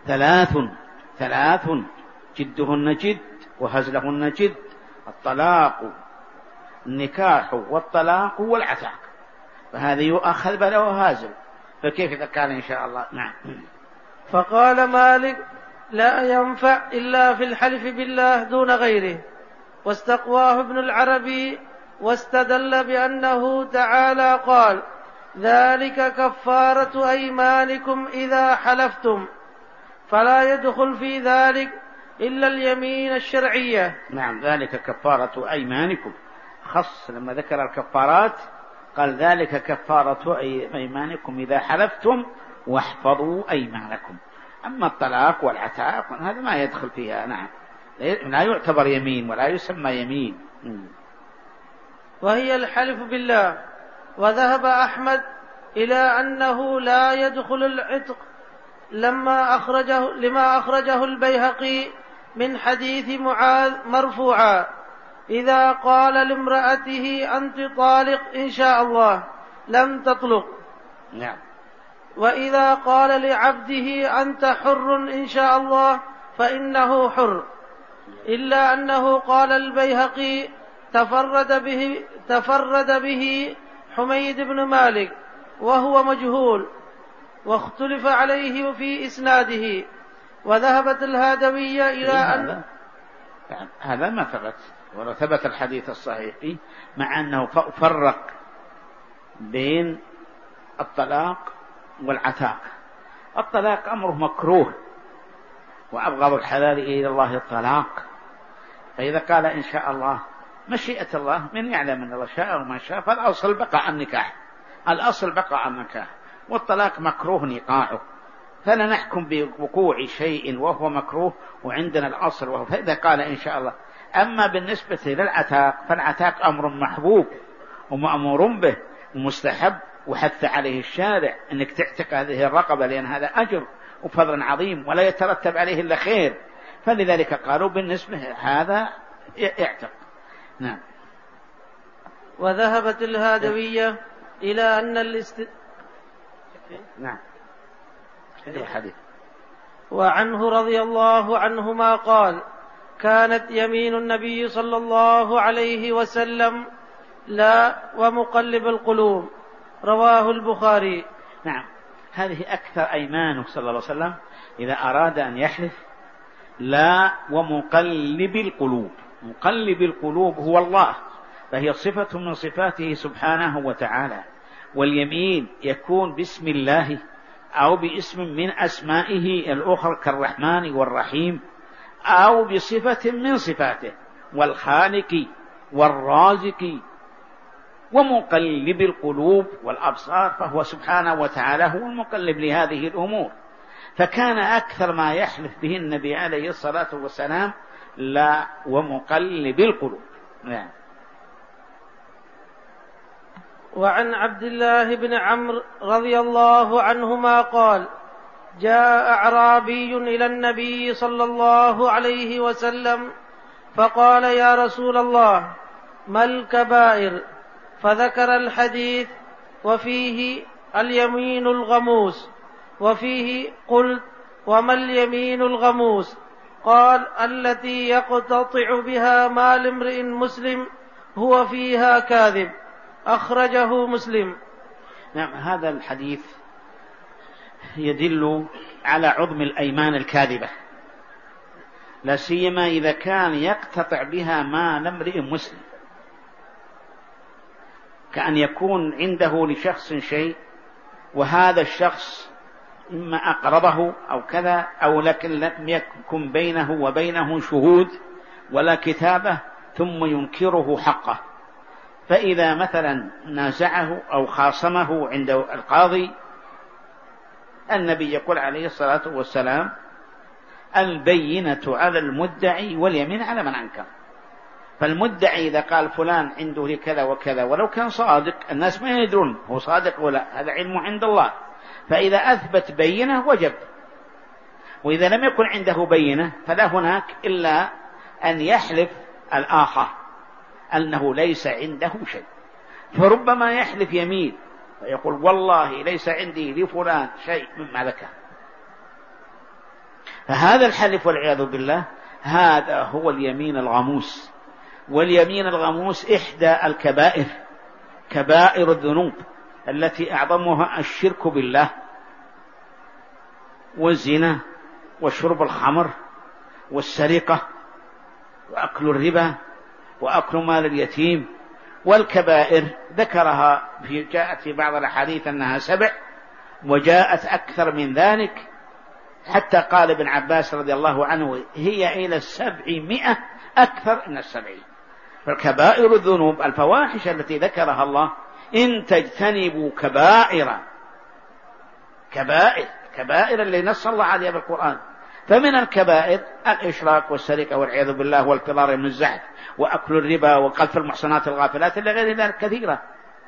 C: ثلاث جدهن جد وهزلهن جد: الطلاق النكاح والطلاق والعتاق. فهذا يؤخذ بلا وهازل، فكيف إذا كان إن شاء الله. نعم.
B: فقال مالك لا ينفع إلا في الحلف بالله دون غيره، واستقواه ابن العربي واستدل بأنه تعالى قال ذلك كفارة أيمانكم إذا حلفتم، فلا يدخل في ذلك إلا اليمين الشرعية.
C: نعم. ذلك كفارة أيمانكم، خص لما ذكر الكفارات قال ذلك كفارة أيمانكم إذا حلفتم واحفظوا أيمانكم. أما الطلاق والعتاق هذا ما يدخل فيها. نعم. لا يعتبر يمين ولا يسمى يمين.
B: وهي الحلف بالله. وذهب أحمد إلى أنه لا يدخل العتق لما أخرجه البيهقي من حديث معاذ مرفوعا: إذا قال لامرأته أنت طالق إن شاء الله لم تطلق.
C: نعم.
B: وإذا قال لعبده أنت حر إن شاء الله فإنه حر، إلا أنه قال البيهقي تفرد به حميد بن مالك وهو مجهول، واختلف عليه في إسناده. وذهبت الهادوية إلى أن
C: هذا ما ثبت، ولو ثبت الحديث الصحيح مع أنه فرق بين الطلاق والعتاق. الطلاق أمره مكروه، وأبغض الحلال إلى الله الطلاق. فإذا قال إن شاء الله مشيئة الله، من يعلم أن الله شاء وما شاء، فالأصل بقى النكاح، الأصل بقى النكاح، والطلاق مكروه نقاعه، فلا نحكم بوقوع شيء وهو مكروه وعندنا الأصل وهو. فإذا قال إن شاء الله. أما بالنسبة للعتاق فالعتاق أمر محبوب ومأمور به ومستحب، وحث عليه الشارع أنك تعتق هذه الرقبة، لأن هذا أجر وفضل عظيم ولا يترتب عليه إلا خير، فلذلك قالوا بالنسبة هذا اعتق. نعم.
B: وذهبت الهادوية إلى أن
C: نعم. الحديث.
B: وعنه رضي الله عنهما قال: كانت يمين النبي صلى الله عليه وسلم لا ومقلب القلوب، رواه البخاري.
C: نعم. هذه أكثر أيمانه صلى الله عليه وسلم إذا أراد أن يحلف: لا ومقلب القلوب. مقلب القلوب هو الله، فهي صفة من صفاته سبحانه وتعالى. واليمين يكون باسم الله أو باسم من أسمائه الأخرى كالرحمن والرحيم، أو بصفة من صفاته، والخالق والرازق ومقلب القلوب والأبصار، فهو سبحانه وتعالى هو المقلب لهذه الأمور. فكان أكثر ما يحلف به النبي عليه الصلاة والسلام لا ومقلب القلوب. نعم.
B: وعن عبد الله بن عمرو رضي الله عنهما قال: جاء أعرابي إلى النبي صلى الله عليه وسلم فقال: يا رسول الله، ما الكبائر؟ فذكر الحديث وفيه اليمين الغموس، وفيه قلت: وما اليمين الغموس؟ قال: التي يقتطع بها مال امرئ مسلم هو فيها كاذب. أخرجه مسلم.
C: نعم، هذا الحديث يدل على عظم الأيمان الكاذبة، لا سيما إذا كان يقتطع بها مال امرئ مسلم، كأن يكون عنده لشخص شيء وهذا الشخص إما أقرضه أو كذا، أو لكن لم يكن بينه وبينه شهود ولا كتابة، ثم ينكره حقه. فإذا مثلا نازعه أو خاصمه عند القاضي، النبي يقول عليه الصلاة والسلام: البينة على المدعي واليمين على من أنكر. فالمدعي إذا قال فلان عنده كذا وكذا ولو كان صادق، الناس ما يدرون هو صادق ولا، هذا علمه عند الله. فإذا أثبت بينة وجب، وإذا لم يكن عنده بينة فلا هناك إلا أن يحلف الآخر أنه ليس عنده شيء. فربما يحلف يمين فيقول: والله ليس عندي لفلان شيء مما ذكر. فهذا الحلف والعياذ بالله هذا هو اليمين الغموس. واليمين الغموس إحدى الكبائر، كبائر الذنوب التي أعظمها الشرك بالله والزنا وشرب الخمر والسرقة وأكل الربا وأكل مال اليتيم. والكبائر ذكرها جاءت في بعض الأحاديث أنها 7، وجاءت أكثر من ذلك، حتى قال ابن عباس رضي الله عنه: هي إلى 700 أكثر من 70. فالكبائر الذنوب الفواحش التي ذكرها الله: إن تجتنبوا كبائر اللي نص الله عليها بالقرآن. فمن الكبائر الإشراك والسرقة والعياذ بالله والفرار من الزحف وأكل الربا وقذف المحصنات الغافلات إلى غير ذلك كثيرة.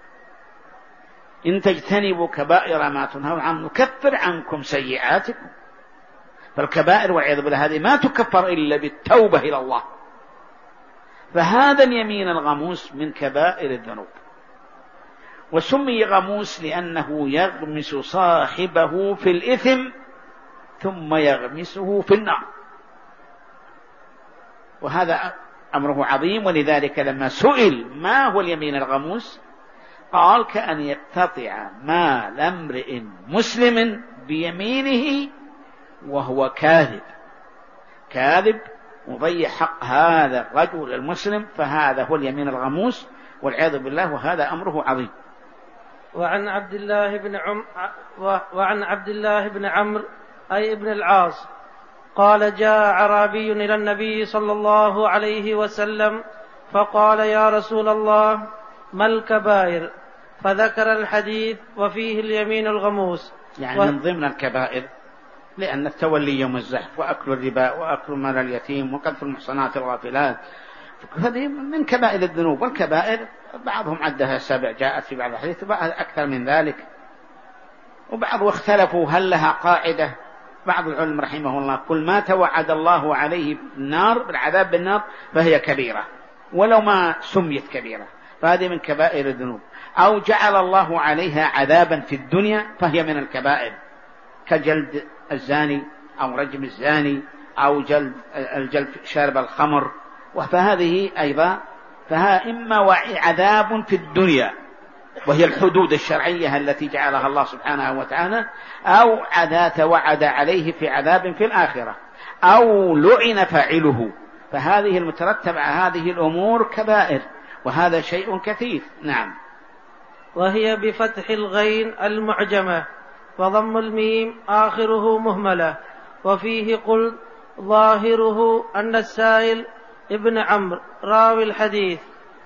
C: إن تجتنبوا كبائر ما تنهون عنه نكفر عنكم سيئاتكم. فالكبائر والعياذ بالله هذه ما تكفر إلا بالتوبة إلى الله. فهذا اليمين الغموس من كبائر الذنوب، وسمي غموس لأنه يغمس صاحبه في الإثم ثم يغمسه في النار، وهذا أمره عظيم. ولذلك لما سئل ما هو اليمين الغموس قال: كأن يقتطع مال امرئ مسلم بيمينه وهو كاذب مضيع حق هذا الرجل المسلم، فهذا هو اليمين الغموس والعياذ بالله، وهذا أمره عظيم.
B: وعن عبد الله بن عمرو أي ابن العاص قال: جاء أعرابي إلى النبي صلى الله عليه وسلم فقال: يا رسول الله، ما الكبائر؟ فذكر الحديث وفيه اليمين الغموس.
C: يعني من ضمن الكبائر، لأن التولي يوم الزحف وأكل الربا وأكل مال اليتيم وقذف المحصنات الغافلات هذه من كبائر الذنوب. والكبائر بعضهم عدها 7 جاءت في بعض الحديث، وبعض أكثر من ذلك، وبعض واختلفوا هل لها قاعدة. بعض العلماء رحمه الله: كل ما توعد الله عليه النار بالعذاب بالنار فهي كبيرة ولو ما سميت كبيرة، فهذه من كبائر الذنوب. أو جعل الله عليها عذابا في الدنيا فهي من الكبائر، كجلد الزاني أو رجم الزاني أو الجلد شارب الخمر. فهذه أيضا فها إما عذاب في الدنيا وهي الحدود الشرعية التي جعلها الله سبحانه وتعالى، أو توعد عليه في عذاب في الآخرة، أو لعن فاعله. فهذه المترتبة على هذه الأمور كبائر، وهذا شيء كثير. نعم.
B: وهي بفتح الغين المعجمة وضم الميم آخره مهملة. وفيه قل ظاهره أن السائل ابن عمرو راوي الحديث،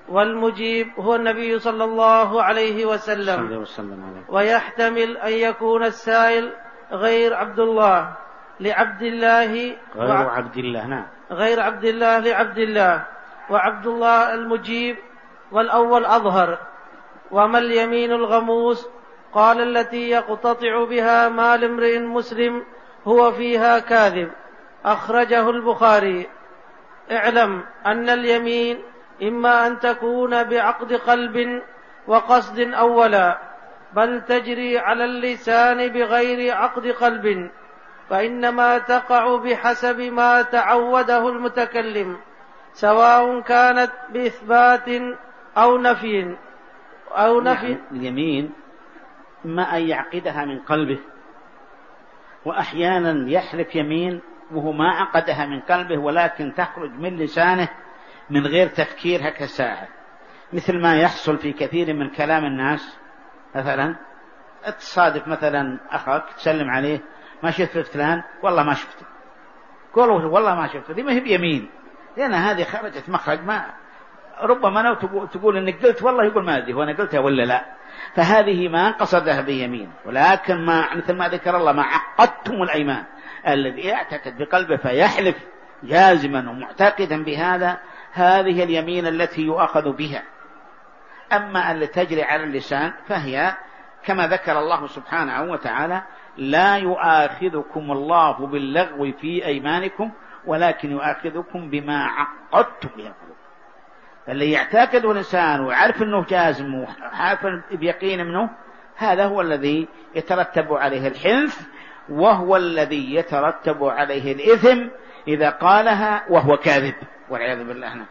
B: والمجيب هو النبي صلى الله عليه وسلم. ويحتمل أن يكون السائل غير عبد الله لعبد الله غير عبد الله لعبد الله، وعبد الله المجيب، والأول أظهر. وما اليمين الغموس؟ قال التي يقتطع بها مال امرئ مسلم هو فيها كاذب، أخرجه البخاري. اعلم أن اليمين إما أن تكون بعقد قلب وقصد أولا، بل تجري على اللسان بغير عقد قلب، فإنما تقع بحسب ما تعوده المتكلم، سواء كانت بإثبات أو نفي.
D: اليمين ما أن يعقدها من قلبه، وأحيانا يحلف يمين وهو ما عقدها من قلبه ولكن تخرج من لسانه من غير تفكير كساهل، مثل ما يحصل في كثير من كلام الناس. مثلا تصادف مثلا أخاك تسلم عليه، ما شفت فلان؟ والله ما شفته. قوله والله ما شفته دي ما هي بيمين، لأن هذه خرجت مخرج ما ربما لو تقول إنك قلت والله يقول ما أدري وأنا قلتها ولا لا، فهذه ما قصدها بيمين. ولكن ما مثل ما ذكر الله ما عقدتم الأيمان، الذي يعتقد بقلبه فيحلف جازما ومعتقدا بهذا، هذه اليمين التي يؤخذ بها. أما التي تجري على اللسان فهي كما ذكر الله سبحانه وتعالى: لا يؤاخذكم الله باللغو في أيمانكم ولكن يؤاخذكم بما عقدتم به القلوب. فاللي يعتقد الإنسان ويعرف أنه جازم وعارف بيقين منه، هذا هو الذي يترتب عليه الحنث، وهو الذي يترتب عليه الإثم إذا قالها وهو كاذب والعياذ بالله.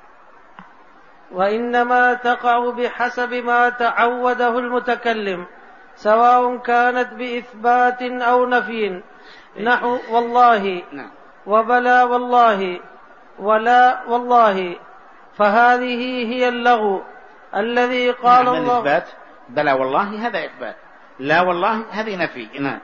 B: وإنما تقع بحسب ما تعوده المتكلم، سواء كانت بإثبات أو نفي، نحو والله وبلا والله ولا والله، فهذه هي اللغو الذي قال الله.
D: الإثبات بلا والله هذا إثبات، لا والله هذه نفي.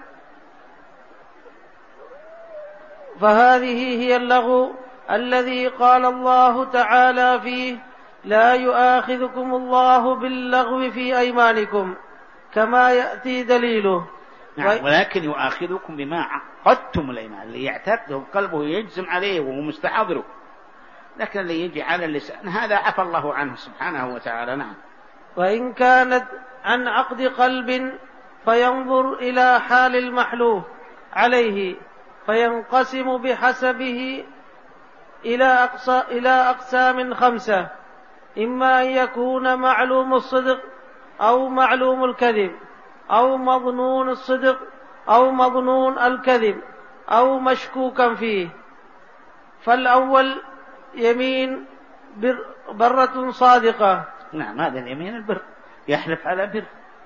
B: فهذه هي اللغو الذي قال الله تعالى فيه: لا يؤاخذكم الله باللغو في أيمانكم، كما يأتي دليله.
D: ولكن يؤاخذكم بما عقدتم الأيمان، اللي يعتقده قلبه يجزم عليه وهو مستحضره، لكن اللي يجي على اللسان هذا عفى الله عنه سبحانه وتعالى.
B: وإن كانت عن عقد قلب فينظر إلى حال المحلوف عليه، فينقسم بحسبه إلى أقسام 5: إما أن يكون معلوم الصدق أو معلوم الكذب، أو مظنون الصدق أو مظنون الكذب، أو مشكوكا فيه. فالأول يمين برة صادقة.
D: هذا اليمين البر، يحلف على بر،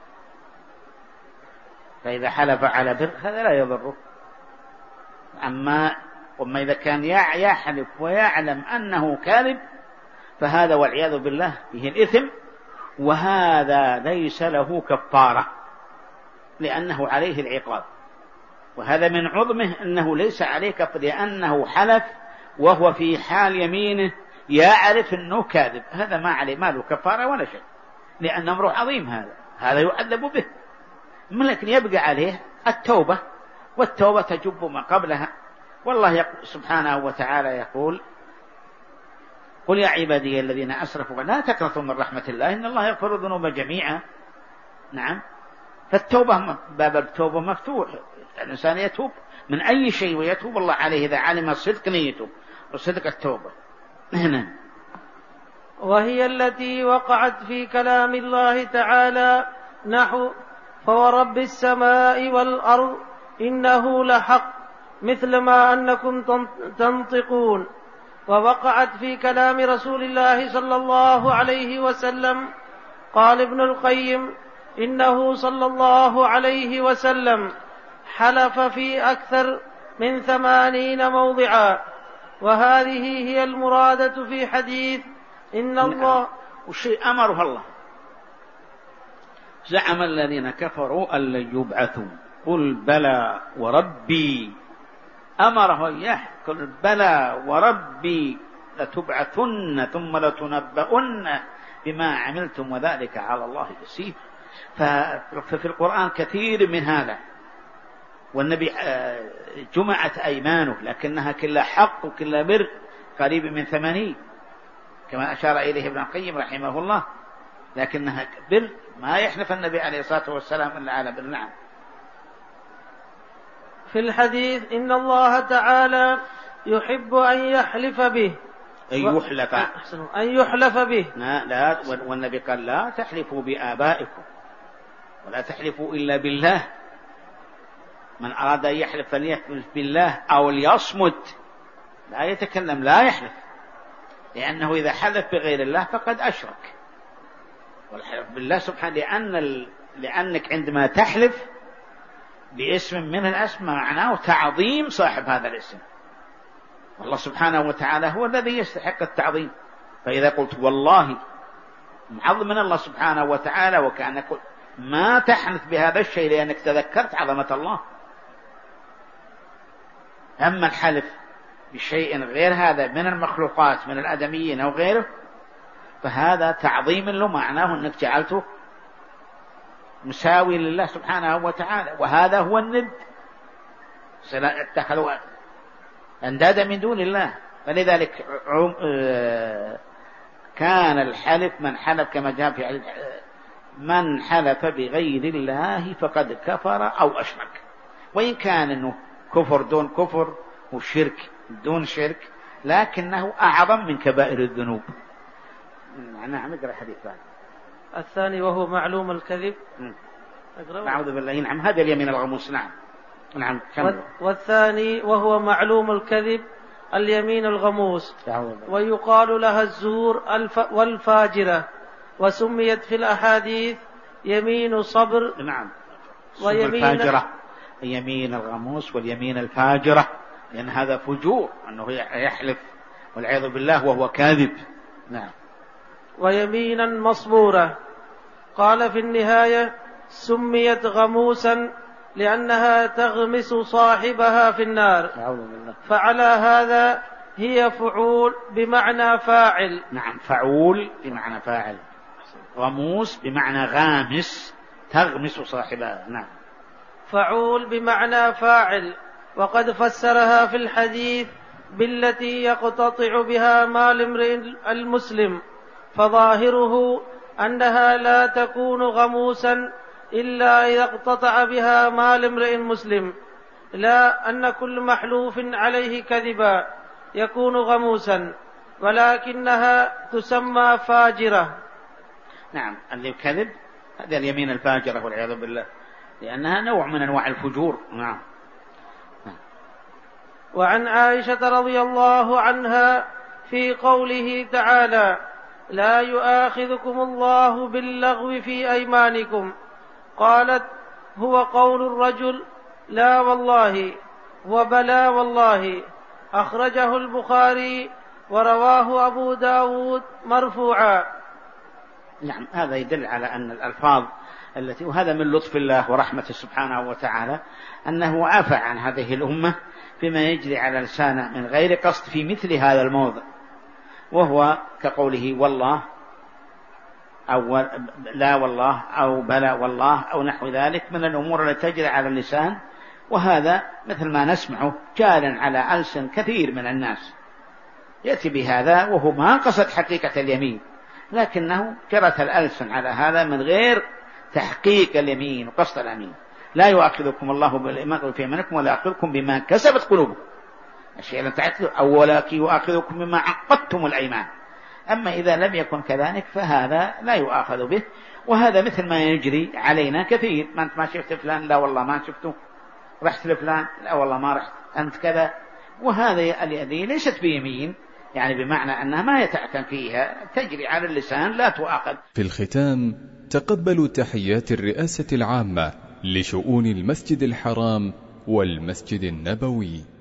D: فإذا حلف على بر هذا لا يضره. أما إذا كان يحلف ويعلم أنه كاذب فهذا والعياذ بالله فيه الإثم، وهذا ليس له كفارة لأنه عليه العقاب. وهذا من عظمه أنه ليس عليه كفارة، لأنه حلف وهو في حال يمينه يعرف أنه كاذب، هذا ما عليه ما له كفارة ولا شيء، لأن أمره عظيم، هذا يعذب به. لكن يبقى عليه التوبة، والتوبة تجب ما قبلها. والله سبحانه وتعالى يقول: قل يا عبادي الذين أسرفوا لا تقنطوا من رحمة الله إن الله يغفر الذنوب جميعا. فالتوبة باب التوبة مفتوح، الإنسان يتوب من أي شيء ويتوب الله عليه إذا علم الصدق نيته وصدق التوبة.
B: وهي التي وقعت في كلام الله تعالى، نحو فورب السماء والأرض إنه لحق مثل ما أنكم تنطقون. ووقعت في كلام رسول الله صلى الله عليه وسلم. قال ابن القيم: إنه صلى الله عليه وسلم حلف في أكثر من 80 موضعا، وهذه هي المرادة في حديث إن الله.
D: والشيء أمره الله. زعم الذين كفروا أن لن يبعثوا، قل بلى وربي. أمره إياه، قل بلى وربي
C: لتبعثن ثم لتنبؤن بما عملتم وذلك على الله يسير. ففي القرآن كثير من هذا، والنبي جمعت أيمانه لكنها كلها حق وكلها بر، قريب من 80 كما أشار إليه ابن القيم رحمه الله، لكنها بر ما يحلف النبي عليه الصلاة والسلام إلا على بر. نعم.
B: في الحديث إن الله تعالى يحب أن يحلف به،
C: أن
B: يحلف به.
C: لا، والنبي قال لا تحلفوا بآبائكم ولا تحلفوا إلا بالله، من أراد أن يحلف فليحلف بالله أو ليصمت، لا يتكلم لا يحلف، لأنه إذا حلف بغير الله فقد أشرك. والحلف بالله سبحانه لأنك عندما تحلف باسم من الأسماء معناه تعظيم صاحب هذا الاسم، والله سبحانه وتعالى هو الذي يستحق التعظيم. فإذا قلت والله معظم من الله سبحانه وتعالى، وكأنك ما تحنث بهذا الشيء لأنك تذكرت عظمة الله. أما الحلف بشيء غير هذا من المخلوقات من الآدميين أو غيره فهذا تعظيم له، معناه أنك جعلته مساوي لله سبحانه وتعالى، وهذا هو الند، اتخذوا أندادا من دون الله. فلذلك كان الحلف من حلف كما جاء في حديث من حلف بغير الله فقد كفر أو أشرك، وإن كان أنه كفر دون كفر وشرك دون شرك لكنه أعظم من كبائر الذنوب. نعم. اقرأ حديث بعد.
B: الثاني وهو معلوم الكذب.
C: أعوذ بالله. نعم. هذا اليمين الغموس. نعم.
B: والثاني وهو معلوم الكذب اليمين الغموس، ويقال لها الزور والفاجرة، وسميت في الأحاديث يمين صبر.
C: نعم. ويمين الفاجرة، يمين الغموس واليمين الفاجرة، لأن هذا فجور أنه يحلف والعياذ بالله وهو كاذب. نعم.
B: ويمينا مصبورة. قال في النهاية سميت غموسا لأنها تغمس صاحبها في النار، فعلى هذا هي فعول بمعنى فاعل.
C: نعم. فعول بمعنى فاعل، غموس بمعنى غامس تغمس صاحبها. نعم.
B: فعول بمعنى فاعل. وقد فسرها في الحديث بالتي يقتطع بها مال امرئ المسلم، فظاهره أنها لا تكون غموسا إلا إذا اقتطع بها مال امرئ مسلم، لا أن كل محلوف عليه كذبا يكون غموسا، ولكنها تسمى فاجرة.
C: نعم. الكذب هذا اليمين الفاجرة والعياذ بالله، لأنها نوع من أنواع الفجور. نعم.
B: وعن عائشة رضي الله عنها في قوله تعالى لا يؤاخذكم الله باللغو في أيمانكم، قالت هو قول الرجل لا والله وبلا والله، أخرجه البخاري ورواه أبو داود مرفوعا.
C: نعم. هذا يدل على أن الألفاظ التي، وهذا من لطف الله ورحمته سبحانه وتعالى أنه عفى عن هذه الأمة فيما يجري على لسانه من غير قصد في مثل هذا الموضع، وهو كقوله والله أو لا والله أو بلا والله أو نحو ذلك من الأمور التي تجري على اللسان، وهذا مثل ما نسمعه جار على ألسن كثير من الناس، يأتي بهذا وهو ما قصد حقيقة اليمين، لكنه جرت الألسن على هذا من غير تحقيق اليمين وقصد اليمين. لا يؤاخذكم الله باللغو في أيمانكم ولا يؤاخذكم بما كسبت قلوبكم، الشيء الذي تعتقد، أو ولكن يؤاخذكم بما عقدتم الأيمان. أما إذا لم يكن كذلك فهذا لا يؤاخذ به، وهذا مثل ما يجري علينا كثير. ما أنت ما شفت فلان؟ لا والله ما شفته. رحت لفلان؟ لا والله ما رحت. أنت كذا. وهذا الذي ليست بيمين، يعني بمعنى أنها ما يتأثم فيها، تجري على اللسان لا تؤاخذ.
A: في الختام تقبلوا تحيات الرئاسة العامة لشؤون المسجد الحرام والمسجد النبوي.